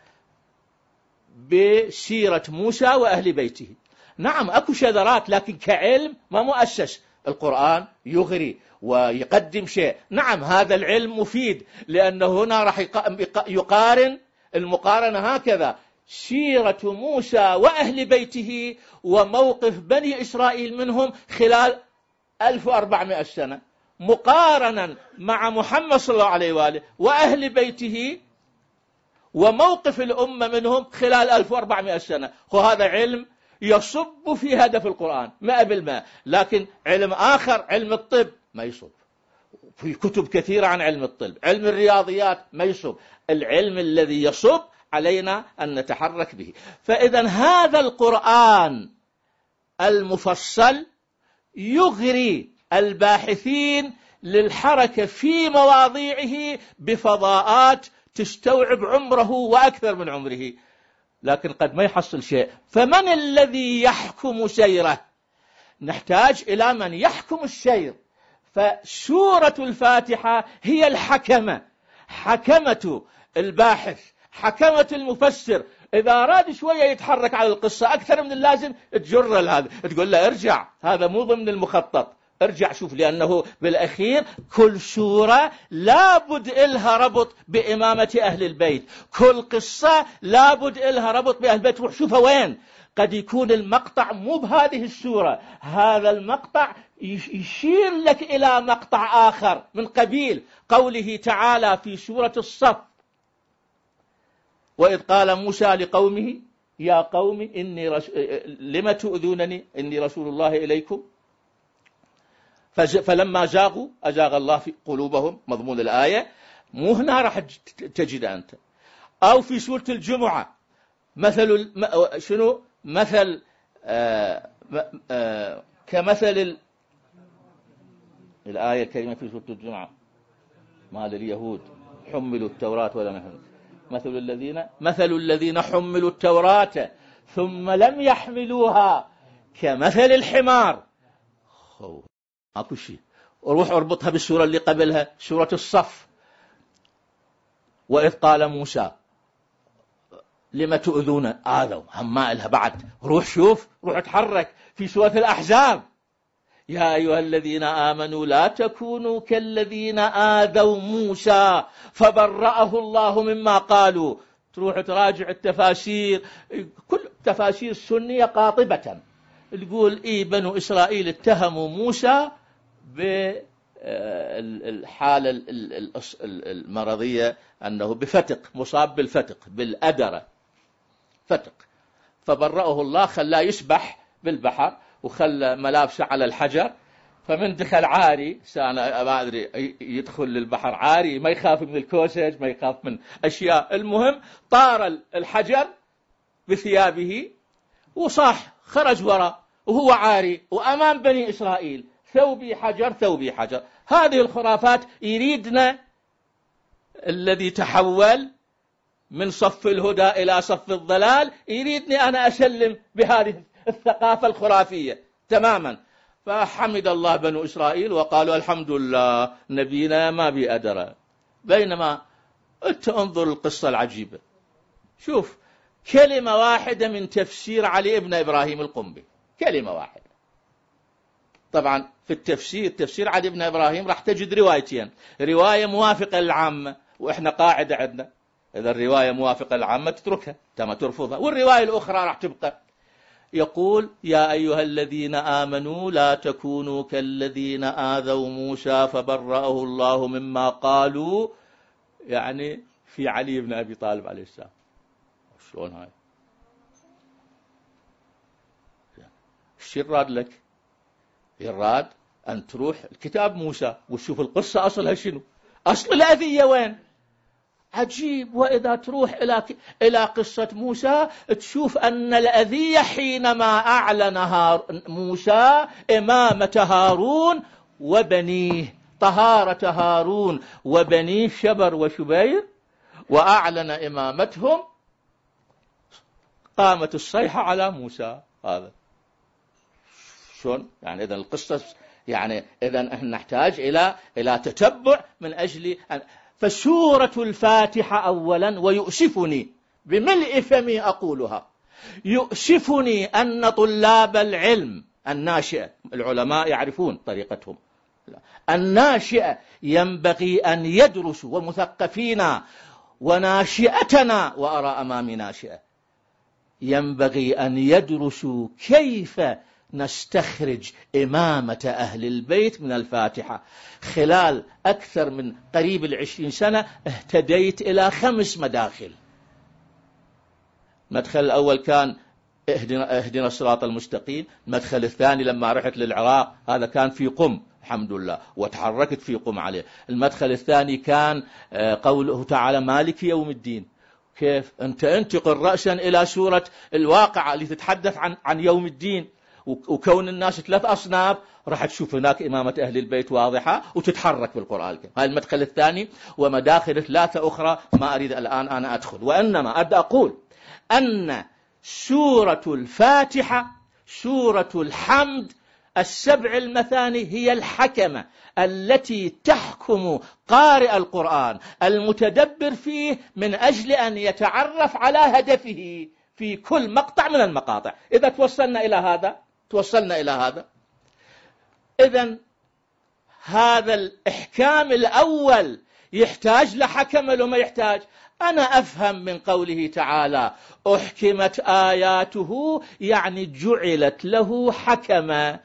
بسيرة موسى وأهل بيته. نعم أكو شذرات، لكن كعلم ما مؤسس. القرآن يغري ويقدم شيء، نعم هذا العلم مفيد، لأنه هنا راح يقارن المقارنة هكذا: سيرة موسى وأهل بيته وموقف بني إسرائيل منهم خلال ألف وأربعمائة سنة، مقارنا مع محمد صلى الله عليه وآله وأهل بيته وموقف الأمة منهم خلال ألف وأربعمائة سنة. وهذا علم يصب في هدف القرآن مئة بالمئة. لكن علم آخر، علم الطب، ما يصب. في كتب كثيرة عن علم الطب. علم الرياضيات ما يصب. العلم الذي يصب علينا أن نتحرك به. فإذا هذا القرآن المفصل يغري الباحثين للحركة في مواضيعه بفضاءات تستوعب عمره وأكثر من عمره، لكن قد ما يحصل شيء. فمن الذي يحكم سيره؟ نحتاج إلى من يحكم السير. فسورة الفاتحة هي الحكمة، حكمة الباحث، حكمة المفسر. إذا أراد شوية يتحرك على القصة أكثر من اللازم تجر هذا، تقول له ارجع، هذا مو ضمن المخطط، ارجع شوف. لأنه بالأخير كل سورة لابد إلها ربط بإمامة أهل البيت، كل قصة لابد إلها ربط بأهل البيت. وشوفها وين قد يكون المقطع مو بهذه السورة، هذا المقطع يشير لك إلى مقطع آخر من قبيل قوله تعالى في سورة الصف: وإذ قال موسى لقومه يا قوم إني رس... لم تؤذونني إني رسول الله إليكم فز... فلما زاغوا أزاغ الله في قلوبهم، مضمون الآية. مو هنا راح تجد أنت. أو في سورة الجمعة مثل شنو مثل آه... آه... كمثل ال... الآية الكريمة في سورة الجمعة: ما لليهود حملوا التوراة ولا نحن مثل الذين مثل الذين حملوا التوراة ثم لم يحملوها كمثل الحمار. اكو شيء. وروح اربطها بالسورة اللي قبلها، سورة الصف: وإذ قال موسى لما تؤذون، آذوا هم لها بعد. روح شوف، روح اتحرك في سورة الأحزاب: يا أيها الذين آمنوا لا تكونوا كالذين آذوا موسى فبرأه الله مما قالوا. تروح تراجع التفاسير، كل تفاسير السنية قاطبة تقول إيه بنو إسرائيل اتهموا موسى بالحالة المرضية أنه بفتق، مصاب بالفتق، بالأدرة، فتق، فبرأه الله، خلاه يسبح بالبحر وخلى ملابسه على الحجر. فمن دخل عاري، أنا ما أدري يدخل للبحر عاري، ما يخاف من الكوسج، ما يخاف من أشياء. المهم طار الحجر بثيابه وصاح، خرج وراء وهو عاري وأمام بني إسرائيل: ثوبي حجر ثوبي حجر. هذه الخرافات يريدنا الذي تحول من صف الهدى إلى صف الضلال، يريدني أنا أسلم بهذه الثقافة الخرافية تماما. فحمد الله بنو إسرائيل وقالوا الحمد لله نبينا ما بأدرى. بينما أنت انظر القصة العجيبة، شوف كلمة واحدة من تفسير علي ابن إبراهيم القنبي، كلمة واحدة. طبعا في التفسير، تفسير علي ابن إبراهيم راح تجد روايتين: رواية موافقة للعامة، وإحنا قاعدة عندنا إذا الرواية موافقة للعامة تتركها تما ترفضها، والرواية الأخرى راح تبقى. يقول: يا أيها الذين آمنوا لا تكونوا كالذين آذوا موسى فبرأه الله مما قالوا، يعني في علي بن أبي طالب عليه السلام. شلون هاي؟ الشي الراد لك؟ الراد أن تروح الكتاب موسى وتشوف القصة أصلها شنو، أصل الأذية وين. عجيب. وإذا تروح إلى إلى قصة موسى تشوف أن الأذية حينما أعلن موسى إمامة هارون وبنيه، طهارة هارون وبنيه شبر وشبير، وأعلن إمامتهم، قامت الصيحة على موسى. هذا شلون يعني؟ إذن القصة يعني إذن احنا نحتاج إلى إلى تتبع من أجل أن فسورة الفاتحة أولا، ويؤسفني بملء فمي أقولها، يؤسفني أن طلاب العلم الناشئة، العلماء يعرفون طريقتهم، الناشئة ينبغي أن يدرسوا، ومثقفين وناشئتنا، وأرى أمامي ناشئة، ينبغي أن يدرسوا كيف نستخرج إمامة أهل البيت من الفاتحة. خلال أكثر من قريب العشرين سنة اهتديت إلى خمس مداخل. المدخل الأول كان اهدنا, اهدنا الصراط المستقيم. المدخل الثاني لما رحت للعراق هذا كان في قم الحمد لله، وتحركت في قم عليه. المدخل الثاني كان قوله تعالى مالك يوم الدين. كيف أنت انتقل رأسا إلى سورة الواقعة اللي تتحدث عن عن يوم الدين، وكون الناس ثلاث أصناف، راح تشوف هناك إمامة أهل البيت واضحة وتتحرك بالقرآن الكريم. هذا المدخل الثاني، ومداخل ثلاثة أخرى ما أريد الآن أنا أدخل، وإنما أريد أقول أن سورة الفاتحة، سورة الحمد، السبع المثاني هي الحكمة التي تحكم قارئ القرآن المتدبر فيه من أجل أن يتعرف على هدفه في كل مقطع من المقاطع. إذا توصلنا إلى هذا توصلنا إلى هذا إذن هذا الإحكام الأول يحتاج لحكم لو ما يحتاج. أنا أفهم من قوله تعالى أحكمت آياته، يعني جعلت له حكما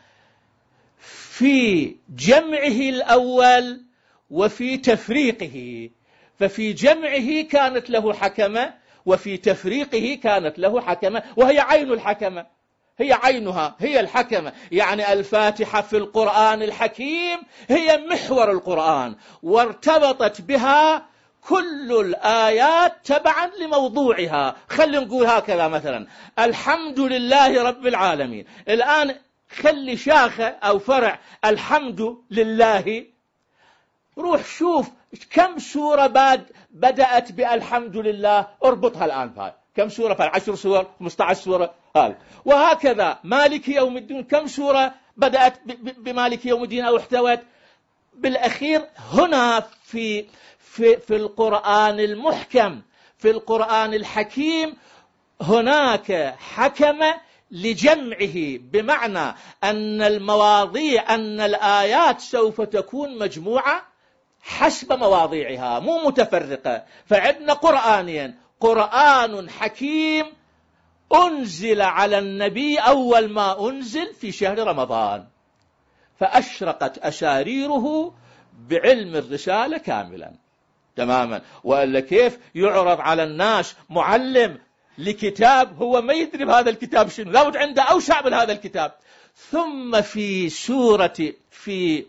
في جمعه الأول وفي تفريقه. ففي جمعه كانت له حكمة، وفي تفريقه كانت له حكمة، وهي عين الحكمة، هي عينها، هي الحكمة. يعني الفاتحة في القرآن الحكيم هي محور القرآن، وارتبطت بها كل الآيات تبعا لموضوعها. خلي نقول هكذا مثلا الحمد لله رب العالمين، الآن خلي شاخة أو فرع الحمد لله، روح شوف كم سورة بعد بدأت بالحمد لله، اربطها الآن فهي. كم سورة؟ عشر سور، خمسة عشر سورة هذا. وهكذا مالك يوم الدين، كم سورة بدأت بمالك يوم الدين أو احتوت؟ بالأخير هنا في في في القرآن المحكم، في القرآن الحكيم، هناك حكمة لجمعه، بمعنى أن المواضيع، أن الآيات سوف تكون مجموعة حسب مواضيعها مو متفرقة. فعندنا قرآنيا، قرآن حكيم أنزل على النبي أول ما أنزل في شهر رمضان، فأشرقت أساريره بعلم الرسالة كاملا تماما. وإلا كيف يعرض على الناس معلم لكتاب هو ما يدري بهذا الكتاب شنو، لابد عنده أوسع من هذا الكتاب. ثم في سورة في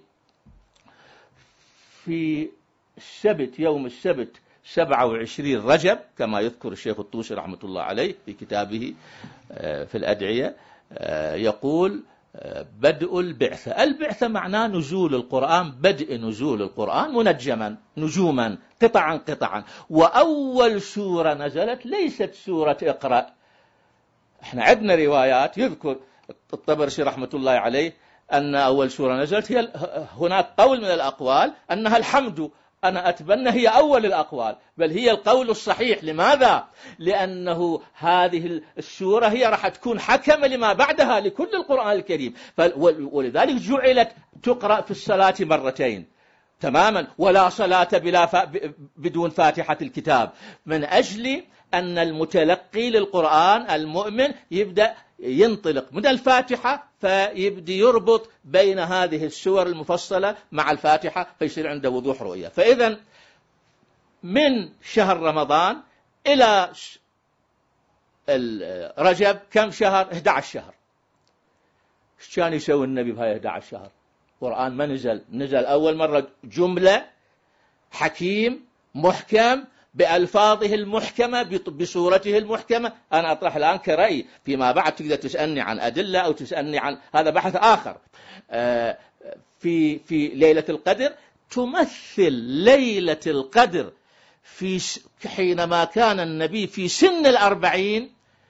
في السبت، يوم السبت سبعة وعشرين رجب كما يذكر الشيخ الطوسي رحمة الله عليه في كتابه في الأدعية، يقول بدء البعثة. البعثة معناه نزول القرآن، بدء نزول القرآن منجما نجوما قطعا قطعا. وأول سورة نزلت ليست سورة اقرأ. احنا عندنا روايات يذكر الطبرسي رحمة الله عليه أن أول سورة نزلت هي، هناك قول من الأقوال أنها الحمد. أنا أتبنى هي أول الأقوال، بل هي القول الصحيح. لماذا؟ لأنه هذه السورة هي راح تكون حكمة لما بعدها لكل القرآن الكريم، ولذلك جعلت تقرأ في الصلاة مرتين تماما، ولا صلاة بلا ف... بدون فاتحة الكتاب، من أجل أن المتلقي للقرآن المؤمن يبدأ ينطلق من الفاتحة، فيبدأ يربط بين هذه السور المفصلة مع الفاتحة، فيصير عنده وضوح رؤية. فإذا من شهر رمضان إلى رجب كم شهر؟ إحدى عشر شهر. ايش كان يسوي النبي بهاي إحدى عشر شهر؟ القرآن ما نزل، نزل أول مرة جملة حكيم محكم بألفاظه المحكمة بصورته المحكمة. أنا أطرح الآن كرأي، فيما بعد تقدر تسألني عن أدلة أو تسألني عن هذا بحث آخر. في في ليلة القدر تمثل ليلة القدر في حينما كان النبي في سن الأربعين.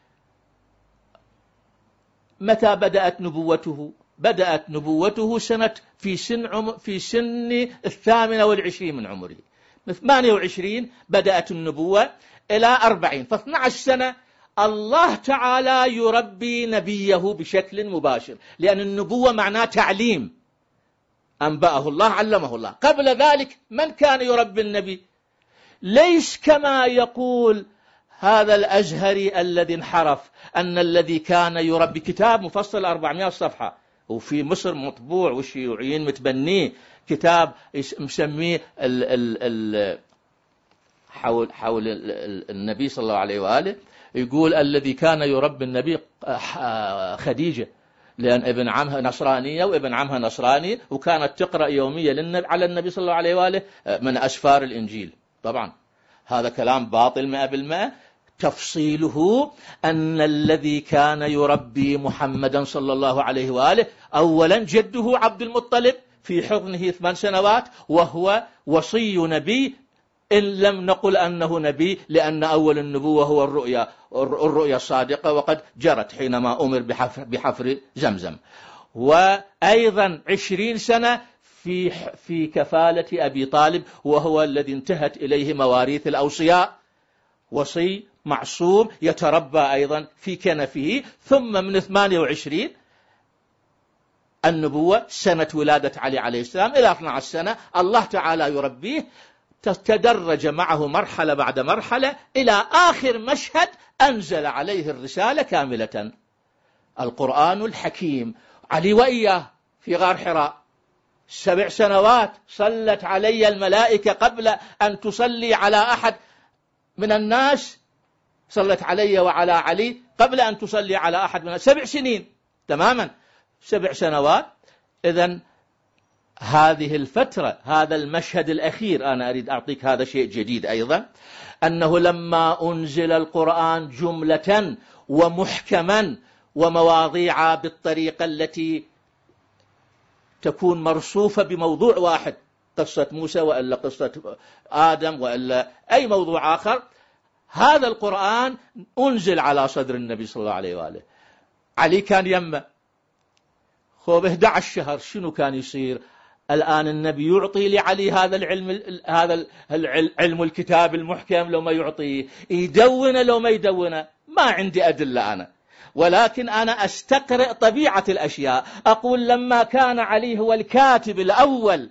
متى بدأت نبوته؟ بدأت نبوته سنة في سن عم في سن الثامنة والعشرين من عمره. ثمانية وعشرين بدأت النبوة إلى أربعين، فاثنى عشر سنة الله تعالى يربي نبيه بشكل مباشر، لأن النبوة معناه تعليم، أنبأه الله علمه الله. قبل ذلك من كان يربي النبي؟ ليس كما يقول هذا الأزهري الذي انحرف أن الذي كان يربي كتاب مفصل أربعمائة صفحة، وفي مصر مطبوع والشيوعيين متبنيه كتاب مسميه ال ال ال حول حول النبي صلى الله عليه وآله، يقول الذي كان يربي النبي خديجة، لأن ابن عمها نصرانية وابن عمها نصراني، وكانت تقرأ يوميا على النبي صلى الله عليه وآله من أسفار الإنجيل. طبعا هذا كلام باطل مئة بالمئة. تفصيله أن الذي كان يربي محمدا صلى الله عليه وآله أولا جده عبد المطلب في حضنه ثمان سنوات، وهو وصي نبي إن لم نقل أنه نبي، لأن أول النبوة هو الرؤيا الرؤيا الصادقة، وقد جرت حينما أمر بحفر, بحفر زمزم. وأيضا عشرين سنة في في كفالة أبي طالب، وهو الذي انتهت إليه مواريث الأوصياء، وصي معصوم يتربى أيضا في كنفه. ثم من ثمانية وعشرين النبوة سنة ولادة علي عليه السلام إلى اثنتي عشرة سنة الله تعالى يربيه، تدرج معه مرحلة بعد مرحلة إلى آخر مشهد أنزل عليه الرسالة كاملة، القرآن الحكيم. علي وإياه في غار حراء سبع سنوات صلت علي الملائكة قبل أن تصلي على أحد من الناس، صلت علي وعلى علي قبل أن تصلي على أحد من الناس. سبع سنين تماما، سبع سنوات. إذن هذه الفترة، هذا المشهد الأخير، أنا أريد أعطيك هذا شيء جديد أيضا، أنه لما أنزل القرآن جملة ومحكما ومواضيع بالطريقة التي تكون مرصوفة بموضوع واحد، قصة موسى وإلا قصة آدم وإلا أي موضوع آخر، هذا القرآن أنزل على صدر النبي صلى الله عليه وآله. علي كان يمه خوب إحدى عشر شهر، شنو كان يصير؟ الآن النبي يعطي لعلي هذا العلم، هذا العلم الكتاب المحكم، لو ما يعطيه يدونه لو ما يدونه، ما عندي أدلة أنا، ولكن أنا أستقرئ طبيعة الأشياء. أقول لما كان علي هو الكاتب الأول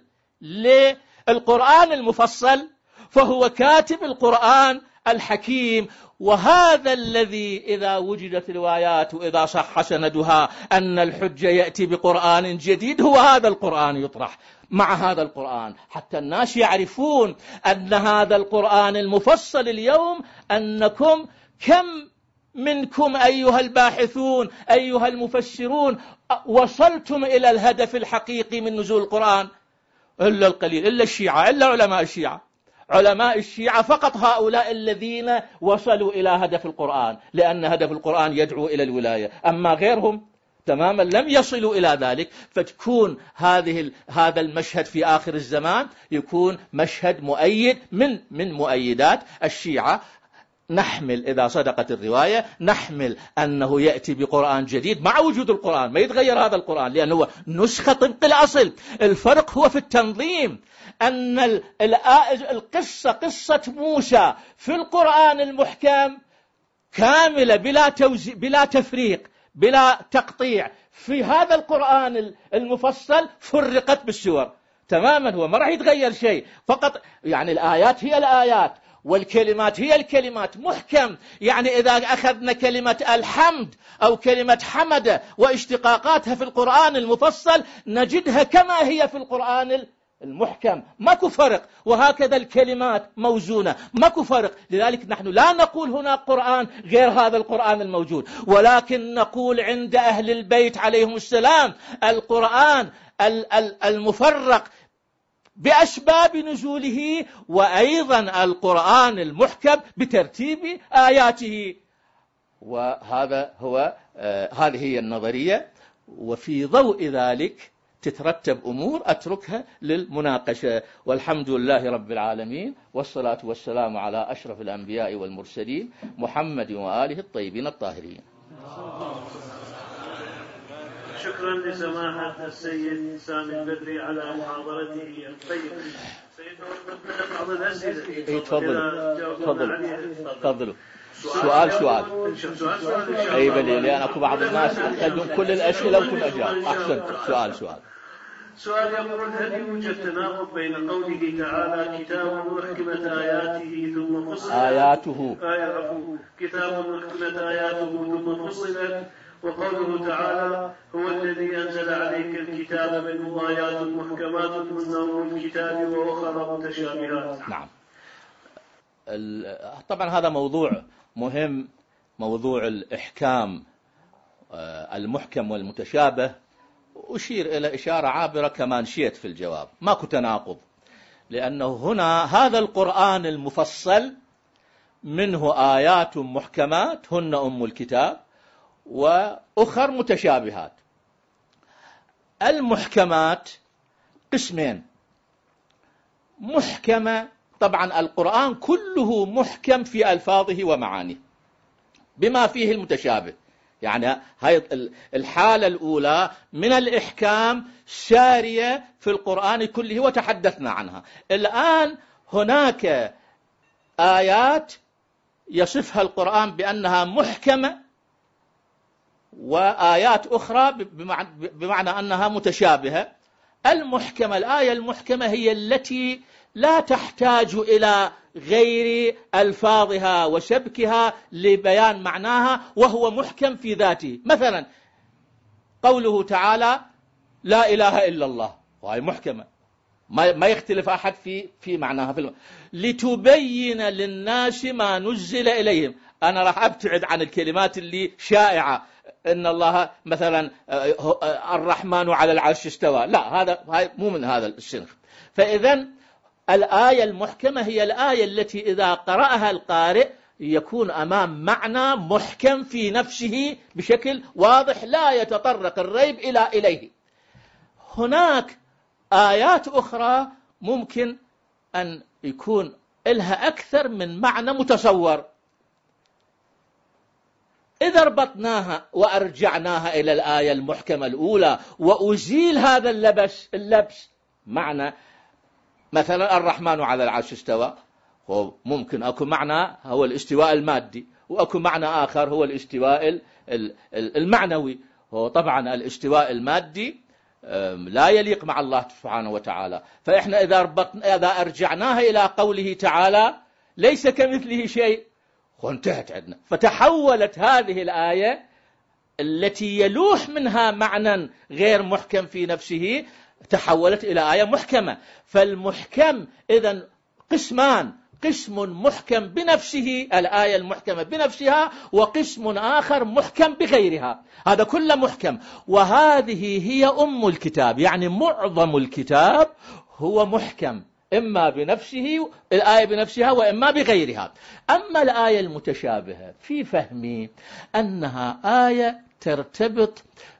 للقرآن المفصل، فهو كاتب القرآن الحكيم. وهذا الذي إذا وجدت روايات وإذا صح سندها أن الحجة يأتي بقرآن جديد، هو هذا القرآن يطرح مع هذا القرآن، حتى الناس يعرفون أن هذا القرآن المفصل اليوم، أنكم كم منكم أيها الباحثون أيها المفسرون وصلتم إلى الهدف الحقيقي من نزول القرآن؟ إلا القليل، إلا الشيعة، إلا علماء الشيعة. علماء الشيعة فقط هؤلاء الذين وصلوا إلى هدف القرآن، لأن هدف القرآن يدعو إلى الولاية، أما غيرهم تماما لم يصلوا إلى ذلك. فتكون هذه هذا المشهد في آخر الزمان يكون مشهد مؤيد من من مؤيدات الشيعة. نحمل إذا صدقت الرواية نحمل أنه يأتي بقرآن جديد مع وجود القرآن، ما يتغير هذا القرآن لأنه هو نسخة طبق الأصل. الفرق هو في التنظيم، أن القصة قصة موسى في القرآن المحكم كاملة بلا توزيع بلا تفريق بلا تقطيع، في هذا القرآن المفصل فرقت بالسور تماما، هو ما راح يتغير شيء، فقط يعني الآيات هي الآيات والكلمات هي الكلمات، محكم. يعني إذا أخذنا كلمة الحمد أو كلمة حمد واشتقاقاتها في القرآن المفصل نجدها كما هي في القرآن المحكم، ماكو فرق. وهكذا الكلمات موزونة، ماكو فرق. لذلك نحن لا نقول هنا قرآن غير هذا القرآن الموجود، ولكن نقول عند أهل البيت عليهم السلام القرآن المفرق بأسباب نزوله، وأيضا القرآن المحكم بترتيب آياته. وهذا هو آه هذه هي النظرية، وفي ضوء ذلك تترتب أمور أتركها للمناقشة. والحمد لله رب العالمين، والصلاة والسلام على أشرف الأنبياء والمرسلين محمد وآله الطيبين الطاهرين. شكرا لسماحة السيد سامي البدري على محاضرته الطيبة. سيتوقف بعض الأسئلة. تفضلوا تفضلوا تفضلوا. سؤال سؤال أي بلي، لأن أكو بعض الناس يخلون كل الأسئلة وكل أجاب. أحسنت. سؤال سؤال سؤال يقول: هل يوجد تناقض بين قوله تعالى كتاب محكمت آياته ثم فصلت آياته آياته كتاب محكمت آياته ثم فصلت، وقوله تعالى هو الذي أنزل عليك الكتاب منه آيات محكمات هن أم الكتاب وأخرى متشابهات؟ نعم. طبعا هذا موضوع مهم، موضوع الإحكام المحكم والمتشابه. أشير إلى إشارة عابرة كما نشيت في الجواب. ماكو تناقض، لأنه هنا هذا القرآن المفصل منه آيات محكمات هن أم الكتاب وأخر متشابهات. المحكمات قسمين: محكمة، طبعا القرآن كله محكم في ألفاظه ومعانيه بما فيه المتشابه، يعني هاي الحالة الأولى من الإحكام سارية في القرآن كله وتحدثنا عنها. الآن هناك آيات يصفها القرآن بأنها محكمة، وآيات أخرى بمعنى أنها متشابهة. المحكمة، الآية المحكمة هي التي لا تحتاج إلى غير ألفاظها وسبكها لبيان معناها، وهو محكم في ذاته. مثلا قوله تعالى لا إله إلا الله، وهي محكمة ما يختلف أحد في في معناها في الم... لتبين للناس ما نزل إليهم. أنا راح أبتعد عن الكلمات اللي شائعة، إن الله مثلا الرحمن على العرش استوى، لا، هذا مو من هذا الصنف. فإذن الآية المحكمة هي الآية التي إذا قرأها القارئ يكون أمام معنى محكم في نفسه بشكل واضح لا يتطرق الريب إلى إليه. هناك آيات أخرى ممكن أن يكون لها أكثر من معنى متصور. إذا ربطناها وأرجعناها إلى الآية المحكمة الأولى وأزيل هذا اللبس اللبس معنى مثلا الرحمن على العرش استوى، ممكن أكو معنى هو الاستواء المادي، وأكو معنى آخر هو الاستواء المعنوي. هو طبعا الاستواء المادي لا يليق مع الله سبحانه وتعالى. فإحنا إذا ربطنا إذا أرجعناها إلى قوله تعالى ليس كمثله شيء، وانتهت عندنا. فتحولت هذه الآية التي يلوح منها معنى غير محكم في نفسه، تحولت إلى آية محكمة. فالمحكم إذن قسمان: قسم محكم بنفسه، الآية المحكمة بنفسها، وقسم آخر محكم بغيرها. هذا كله محكم، وهذه هي أم الكتاب، يعني معظم الكتاب هو محكم إما بنفسه الآية بنفسها وإما بغيرها. أما الآية المتشابهة في فهمي أنها آية ترتبط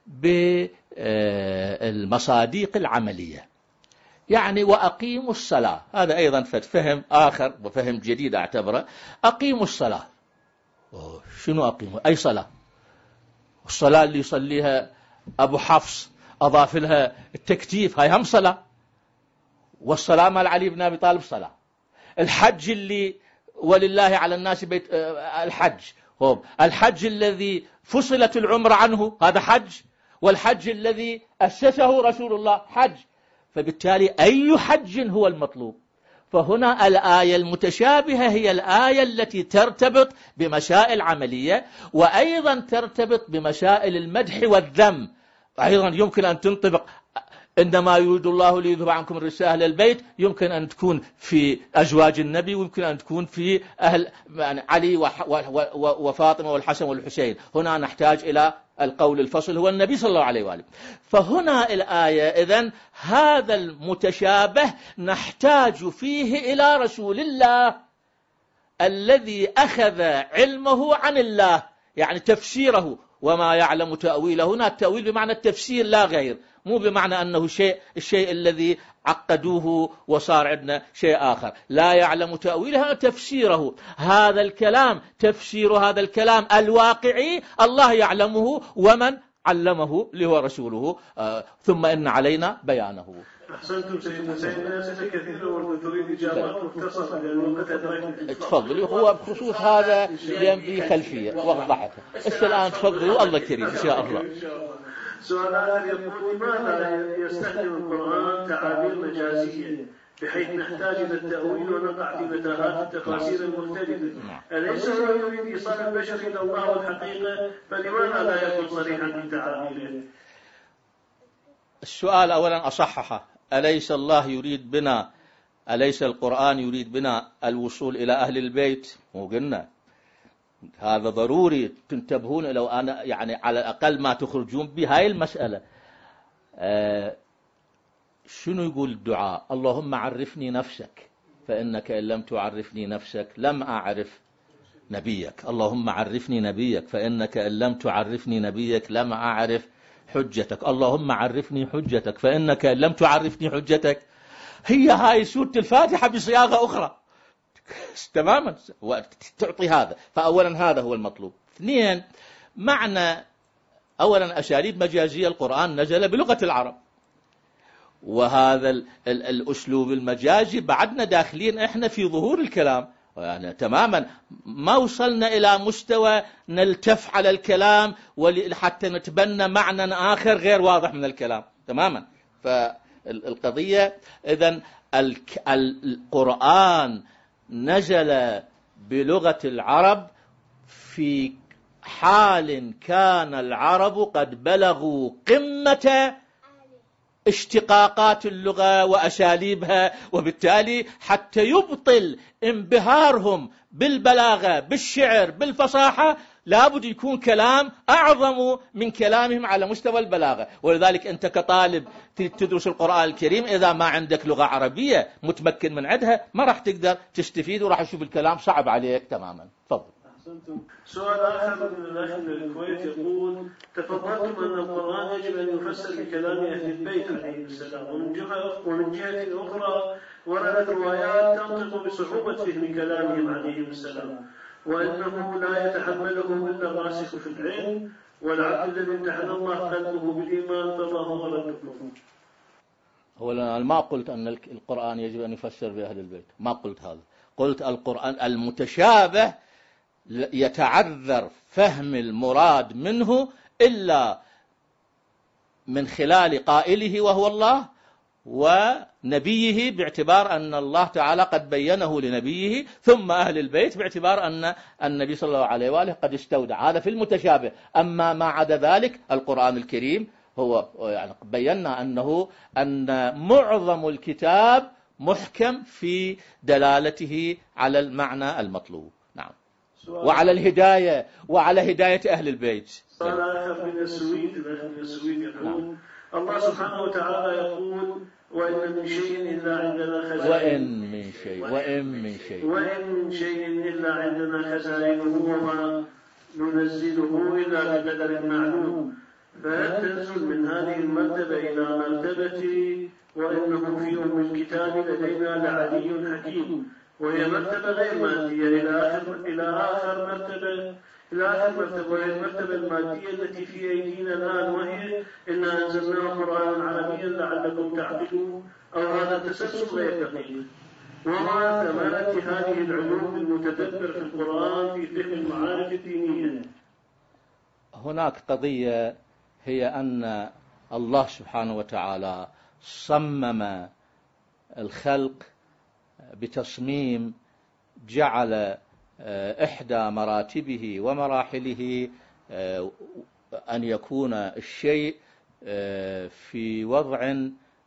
بالمصادق العملية، يعني وأقيموا الصلاة، هذا أيضا فهم آخر وفهم جديد أعتبره. أقيموا الصلاة، شنو أقيموا؟ أي صلاة؟ الصلاة اللي يصليها أبو حفص أضاف لها التكتيف، هاي هم صلاة. والصلاة مال علي بن أبي طالب صلاة. الحج اللي ولله على الناس بيت الحج، هو الحج الذي فصلت العمر عنه هذا حج، والحج الذي أسسه رسول الله حج. فبالتالي أي حج هو المطلوب؟ فهنا الآية المتشابهة هي الآية التي ترتبط بمسائل عملية، وأيضا ترتبط بمسائل المدح والذم. أيضا يمكن أن تنطبق إنما يريد الله ليذهب عنكم الرجس أهل البيت، يمكن أن تكون في أزواج النبي، ويمكن أن تكون في أهل علي وفاطمة والحسن والحسين. هنا نحتاج إلى القول الفصل هو النبي صلى الله عليه وآله. فهنا الآية إذن هذا المتشابه نحتاج فيه إلى رسول الله الذي أخذ علمه عن الله، يعني تفسيره. وما يعلم تأويله، هنا التأويل بمعنى التفسير لا غير، مو بمعنى أنه شيء الشيء الذي عقدوه وصار عندنا شيء آخر. لا يعلم تأويله تفسيره، هذا الكلام تفسير هذا الكلام الواقعي الله يعلمه، ومن علمه اللي هو رسوله. آه ثم إن علينا بيانه. أحسنتم سيدنا. سيدنا أسئلة كثيرة وتريد إجابات مختصرة لأنه قد أدركنا. تفضلي. هو بخصوص هذا لأن به خلفية وضحتها. الآن تفضلوا الله كريم إن شاء الله. سؤال آخر يقول: لماذا يستخدم القرآن تعابير مجازية بحيث نحتاج إلى التأويل ونقع في متاهات التفاسير المختلفة؟ أليس هو يريد إيصال البشر إلى الله والحقيقة؟ فلماذا لا يكون صريحا في تعابيره؟ السؤال أولا أصححه: أليس الله يريد بنا، أليس القرآن يريد بنا الوصول إلى أهل البيت؟ وقلنا هذا ضروري تنتبهون لو أنا يعني على الأقل ما تخرجون بهاي المسألة. آه شنو يقول الدعاء؟ اللهم عرفني نفسك فإنك إن لم تعرفني نفسك لم أعرف نبيك. اللهم عرفني نبيك فإنك إن لم تعرفني نبيك لم أعرف حجتك. اللهم عرفني حجتك فإنك إن لم تعرفني حجتك. هي هاي سورة الفاتحة بصياغة أخرى تماما تعطي هذا. فأولا هذا هو المطلوب. اثنين، معنى أولا أساليب مجازية القرآن نزل بلغة العرب، وهذا ال ال الأسلوب المجازي بعدنا داخلين إحنا في ظهور الكلام، يعني تماما ما وصلنا إلى مستوى نلتف على الكلام حتى نتبنى معنى آخر غير واضح من الكلام تماما. فالقضية إذن القرآن نزل بلغة العرب في حال كان العرب قد بلغوا قمة اشتقاقات اللغة وأساليبها، وبالتالي حتى يبطل انبهارهم بالبلاغة بالشعر بالفصاحة لابد يكون كلام أعظم من كلامهم على مستوى البلاغة. ولذلك أنت كطالب تدرس القرآن الكريم إذا ما عندك لغة عربية متمكن من عندها ما راح تقدر تستفيد، وراح تشوف الكلام صعب عليك تماما. تفضل. سؤال آخر من الأخ من الكويت يقول: تفضلتم أن القرآن يجب أن يفسر بكلام أهل البيت عليهم السلام، ومن جهة ومن جهة أخرى وردت روايات تنطق بصعوبة فهم كلامهم عليهم السلام، وأنه لا يتحمله إلا الراسخ في العلم، والعبد الذي امتحن الله قلبه بالإيمان، فما هو ردكم؟ هو أنا ما قلت أن القرآن يجب أن يفسر بأهل البيت، ما قلت هذا. قلت القرآن المتشابه يتعذر فهم المراد منه إلا من خلال قائله وهو الله ونبيه، باعتبار أن الله تعالى قد بينه لنبيه، ثم أهل البيت باعتبار أن النبي صلى الله عليه وآله قد استودع. هذا في المتشابه. أما ما عدا ذلك القرآن الكريم هو يعني بينا أنه أن معظم الكتاب محكم في دلالته على المعنى المطلوب. نعم. وعلى الهداية وعلى هداية أهل البيت. قال آخر من السويد من السويد يقول: الله سبحانه وتعالى يقول: وإن من شيء إلا عندنا خزائنه. وإن من شيء وإن من شيء وإن من شيء إلا عندنا خزائنه وما ننزله إلا بقدر معلوم. فهل تنزل من هذه المرتبة إلى مرتبة وإنه في أم الكتاب لدينا لعلي حكيم، وهي مرتبة غير مادية، إلى آخر إلى آخر مرتبة إلى آخر مرتبة وهي المرتبة المادية التي في أيدينا الآن، وهي إنا أنزلناه قرآنا عربيا لعلكم تعقلون، أو هذا التسلسل غير دقيق. وما ثمرة هذه العلوم المتدبر في القرآن في فهم المعارف الدينية؟ هناك قضية هي أن الله سبحانه وتعالى صمم الخلق بتصميم جعل إحدى مراتبه ومراحله أن يكون الشيء في وضع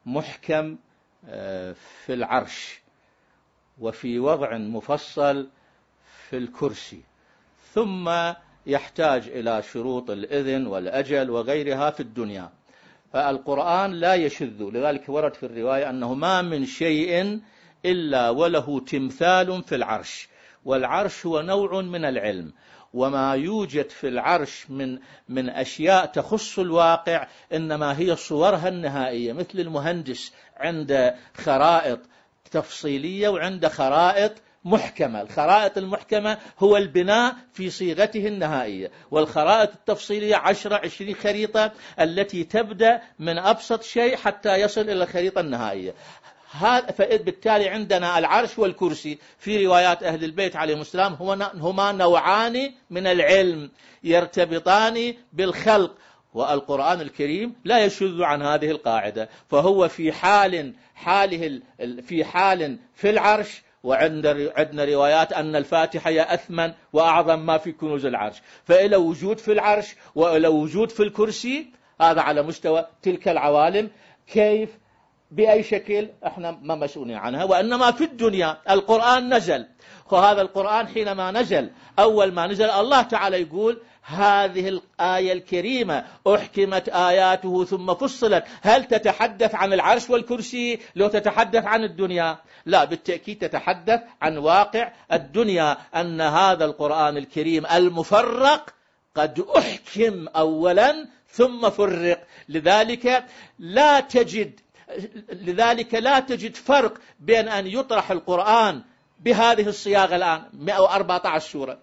محكم في العرش، وفي وضع مفصل في الكرسي، ثم يحتاج إلى شروط الإذن والأجل وغيرها في الدنيا. فالقرآن لا يشذ، لذلك ورد في الرواية أنه ما من شيء إلا وله تمثال في العرش، والعرش هو نوع من العلم، وما يوجد في العرش من من أشياء تخص الواقع إنما هي صورها النهائية، مثل المهندس عند خرائط تفصيلية وعند خرائط محكمة. الخرائط المحكمة هو البناء في صيغته النهائية، والخرائط التفصيلية عشرة عشرين خريطة التي تبدأ من أبسط شيء حتى يصل إلى الخريطة النهائية. فبالتالي عندنا العرش والكرسي في روايات أهل البيت عليهم السلام هما نوعان من العلم يرتبطان بالخلق، والقرآن الكريم لا يشذ عن هذه القاعدة، فهو في حال حاله في حال في العرش، وعندنا روايات أن الفاتحة هي أثمن وأعظم ما في كنوز العرش، فإلى وجود في العرش وإلى وجود في الكرسي، هذا على مستوى تلك العوالم. كيف بأي شكل احنا ما مسؤولين عنها، وإنما في الدنيا القرآن نزل. وهذا القرآن حينما نزل أول ما نزل الله تعالى يقول هذه الآية الكريمة أحكمت آياته ثم فصلت، هل تتحدث عن العرش والكرسي؟ لو تتحدث عن الدنيا لا، بالتأكيد تتحدث عن واقع الدنيا، أن هذا القرآن الكريم المفرق قد أحكم أولا ثم فرق. لذلك لا تجد لذلك لا تجد فرق بين أن يطرح القرآن بهذه الصياغة الآن مئة وأربعة عشر سورة،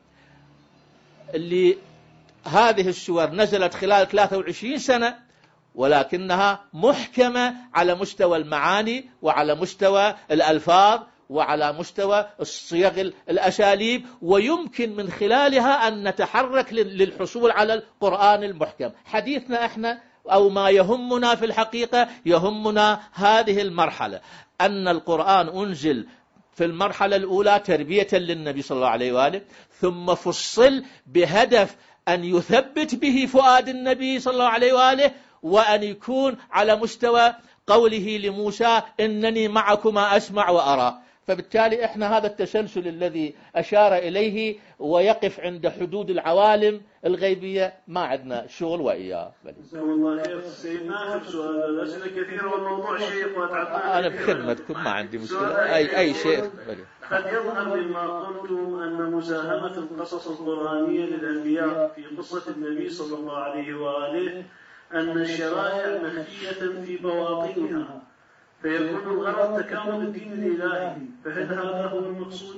اللي هذه السور نزلت خلال ثلاثة وعشرين سنة، ولكنها محكمة على مستوى المعاني وعلى مستوى الألفاظ وعلى مستوى الصيغ الأساليب، ويمكن من خلالها أن نتحرك للحصول على القرآن المحكم. حديثنا احنا أو ما يهمنا في الحقيقة يهمنا هذه المرحلة، أن القرآن أنزل في المرحلة الأولى تربية للنبي صلى الله عليه وآله، ثم فصل بهدف أن يثبت به فؤاد النبي صلى الله عليه وآله، وأن يكون على مستوى قوله لموسى إنني معكما أسمع وأرى. فبالتالي إحنا هذا التسلسل الذي أشار إليه ويقف عند حدود العوالم الغيبية ما عندنا شغل وإياه. جزاكم الله خير سيدنا. آخر سؤال، الأسئلة كثيرة والموضوع شيق وتعبنا. أنا بخدمتكم ما عندي مشكلة، أي أي شيء. قد يظهر مما قلتم أن مساهمة القصص القرآنية للأنبياء في قصة النبي صلى الله عليه وآله أن الشرائع مخفية في بواطنها، فيكون الغرض تكامل الدين الإلهي، فهل هذا هو المقصود؟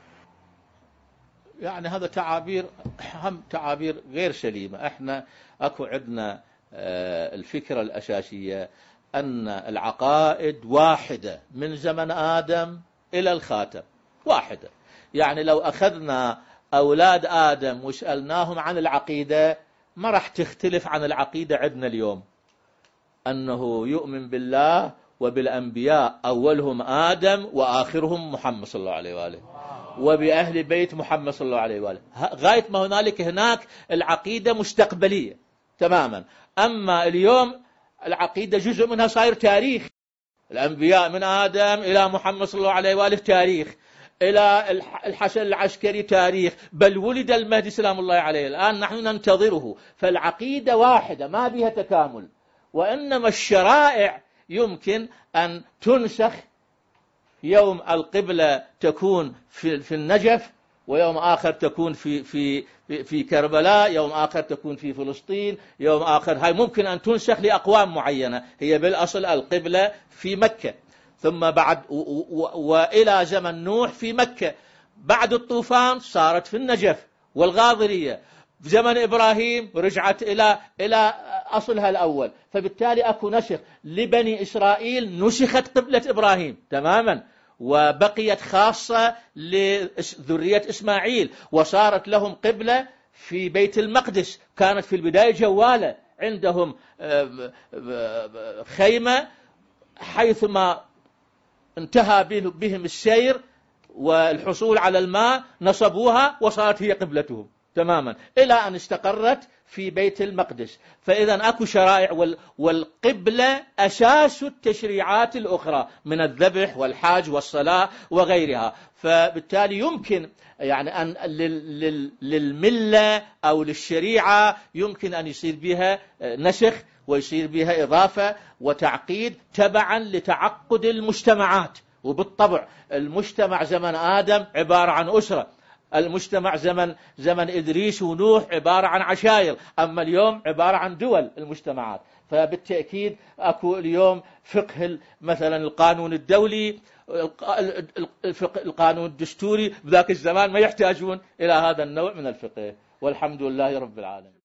يعني هذا تعابير هم تعابير غير سليمة. احنا اكو عندنا الفكرة الأساسية أن العقائد واحدة من زمن آدم إلى الخاتم، واحدة. يعني لو أخذنا أولاد آدم وسألناهم عن العقيدة ما راح تختلف عن العقيدة عندنا اليوم، أنه يؤمن بالله وبالأنبياء أولهم آدم وآخرهم محمد صلى الله عليه وآله، وبأهل بيت محمد صلى الله عليه وآله. غاية ما هنالك هناك العقيدة مستقبلية تماما. أما اليوم العقيدة جزء منها صاير تاريخ، الأنبياء من آدم إلى محمد صلى الله عليه وآله تاريخ، إلى الحسن العسكري تاريخ، بل ولد المهدي سلام الله عليه الآن نحن ننتظره. فالعقيدة واحدة ما بها تكامل، وإنما الشرائع يمكن أن تنسخ. يوم القبلة تكون في في النجف، ويوم آخر تكون في في في كربلاء، يوم آخر تكون في فلسطين، يوم آخر هاي ممكن أن تنسخ لأقوام معينة. هي بالأصل القبلة في مكة، ثم بعد وإلى زمن نوح في مكة، بعد الطوفان صارت في النجف والغاضرية، في زمن إبراهيم رجعت إلى إلى أصلها الأول. فبالتالي أكو نسخ. لبني إسرائيل نسخت قبلة إبراهيم تماما، وبقيت خاصة لذرية إسماعيل، وصارت لهم قبلة في بيت المقدس. كانت في البداية جوالة، عندهم خيمة حيثما انتهى بهم السير والحصول على الماء نصبوها وصارت هي قبلتهم تماما إلى أن استقرت في بيت المقدس. فإذا أكو شرائع، والقبلة أساس التشريعات الأخرى من الذبح والحاج والصلاة وغيرها. فبالتالي يمكن يعني أن للملة أو للشريعة يمكن أن يصير بها نسخ ويصير بها إضافة وتعقيد تبعا لتعقد المجتمعات. وبالطبع المجتمع زمن آدم عبارة عن أسرة، المجتمع زمن زمن إدريس ونوح عبارة عن عشائر، أما اليوم عبارة عن دول المجتمعات. فبالتأكيد أكو اليوم فقه مثلا القانون الدولي، الفقه القانون الدستوري، بذاك الزمان ما يحتاجون إلى هذا النوع من الفقه. والحمد لله رب العالمين.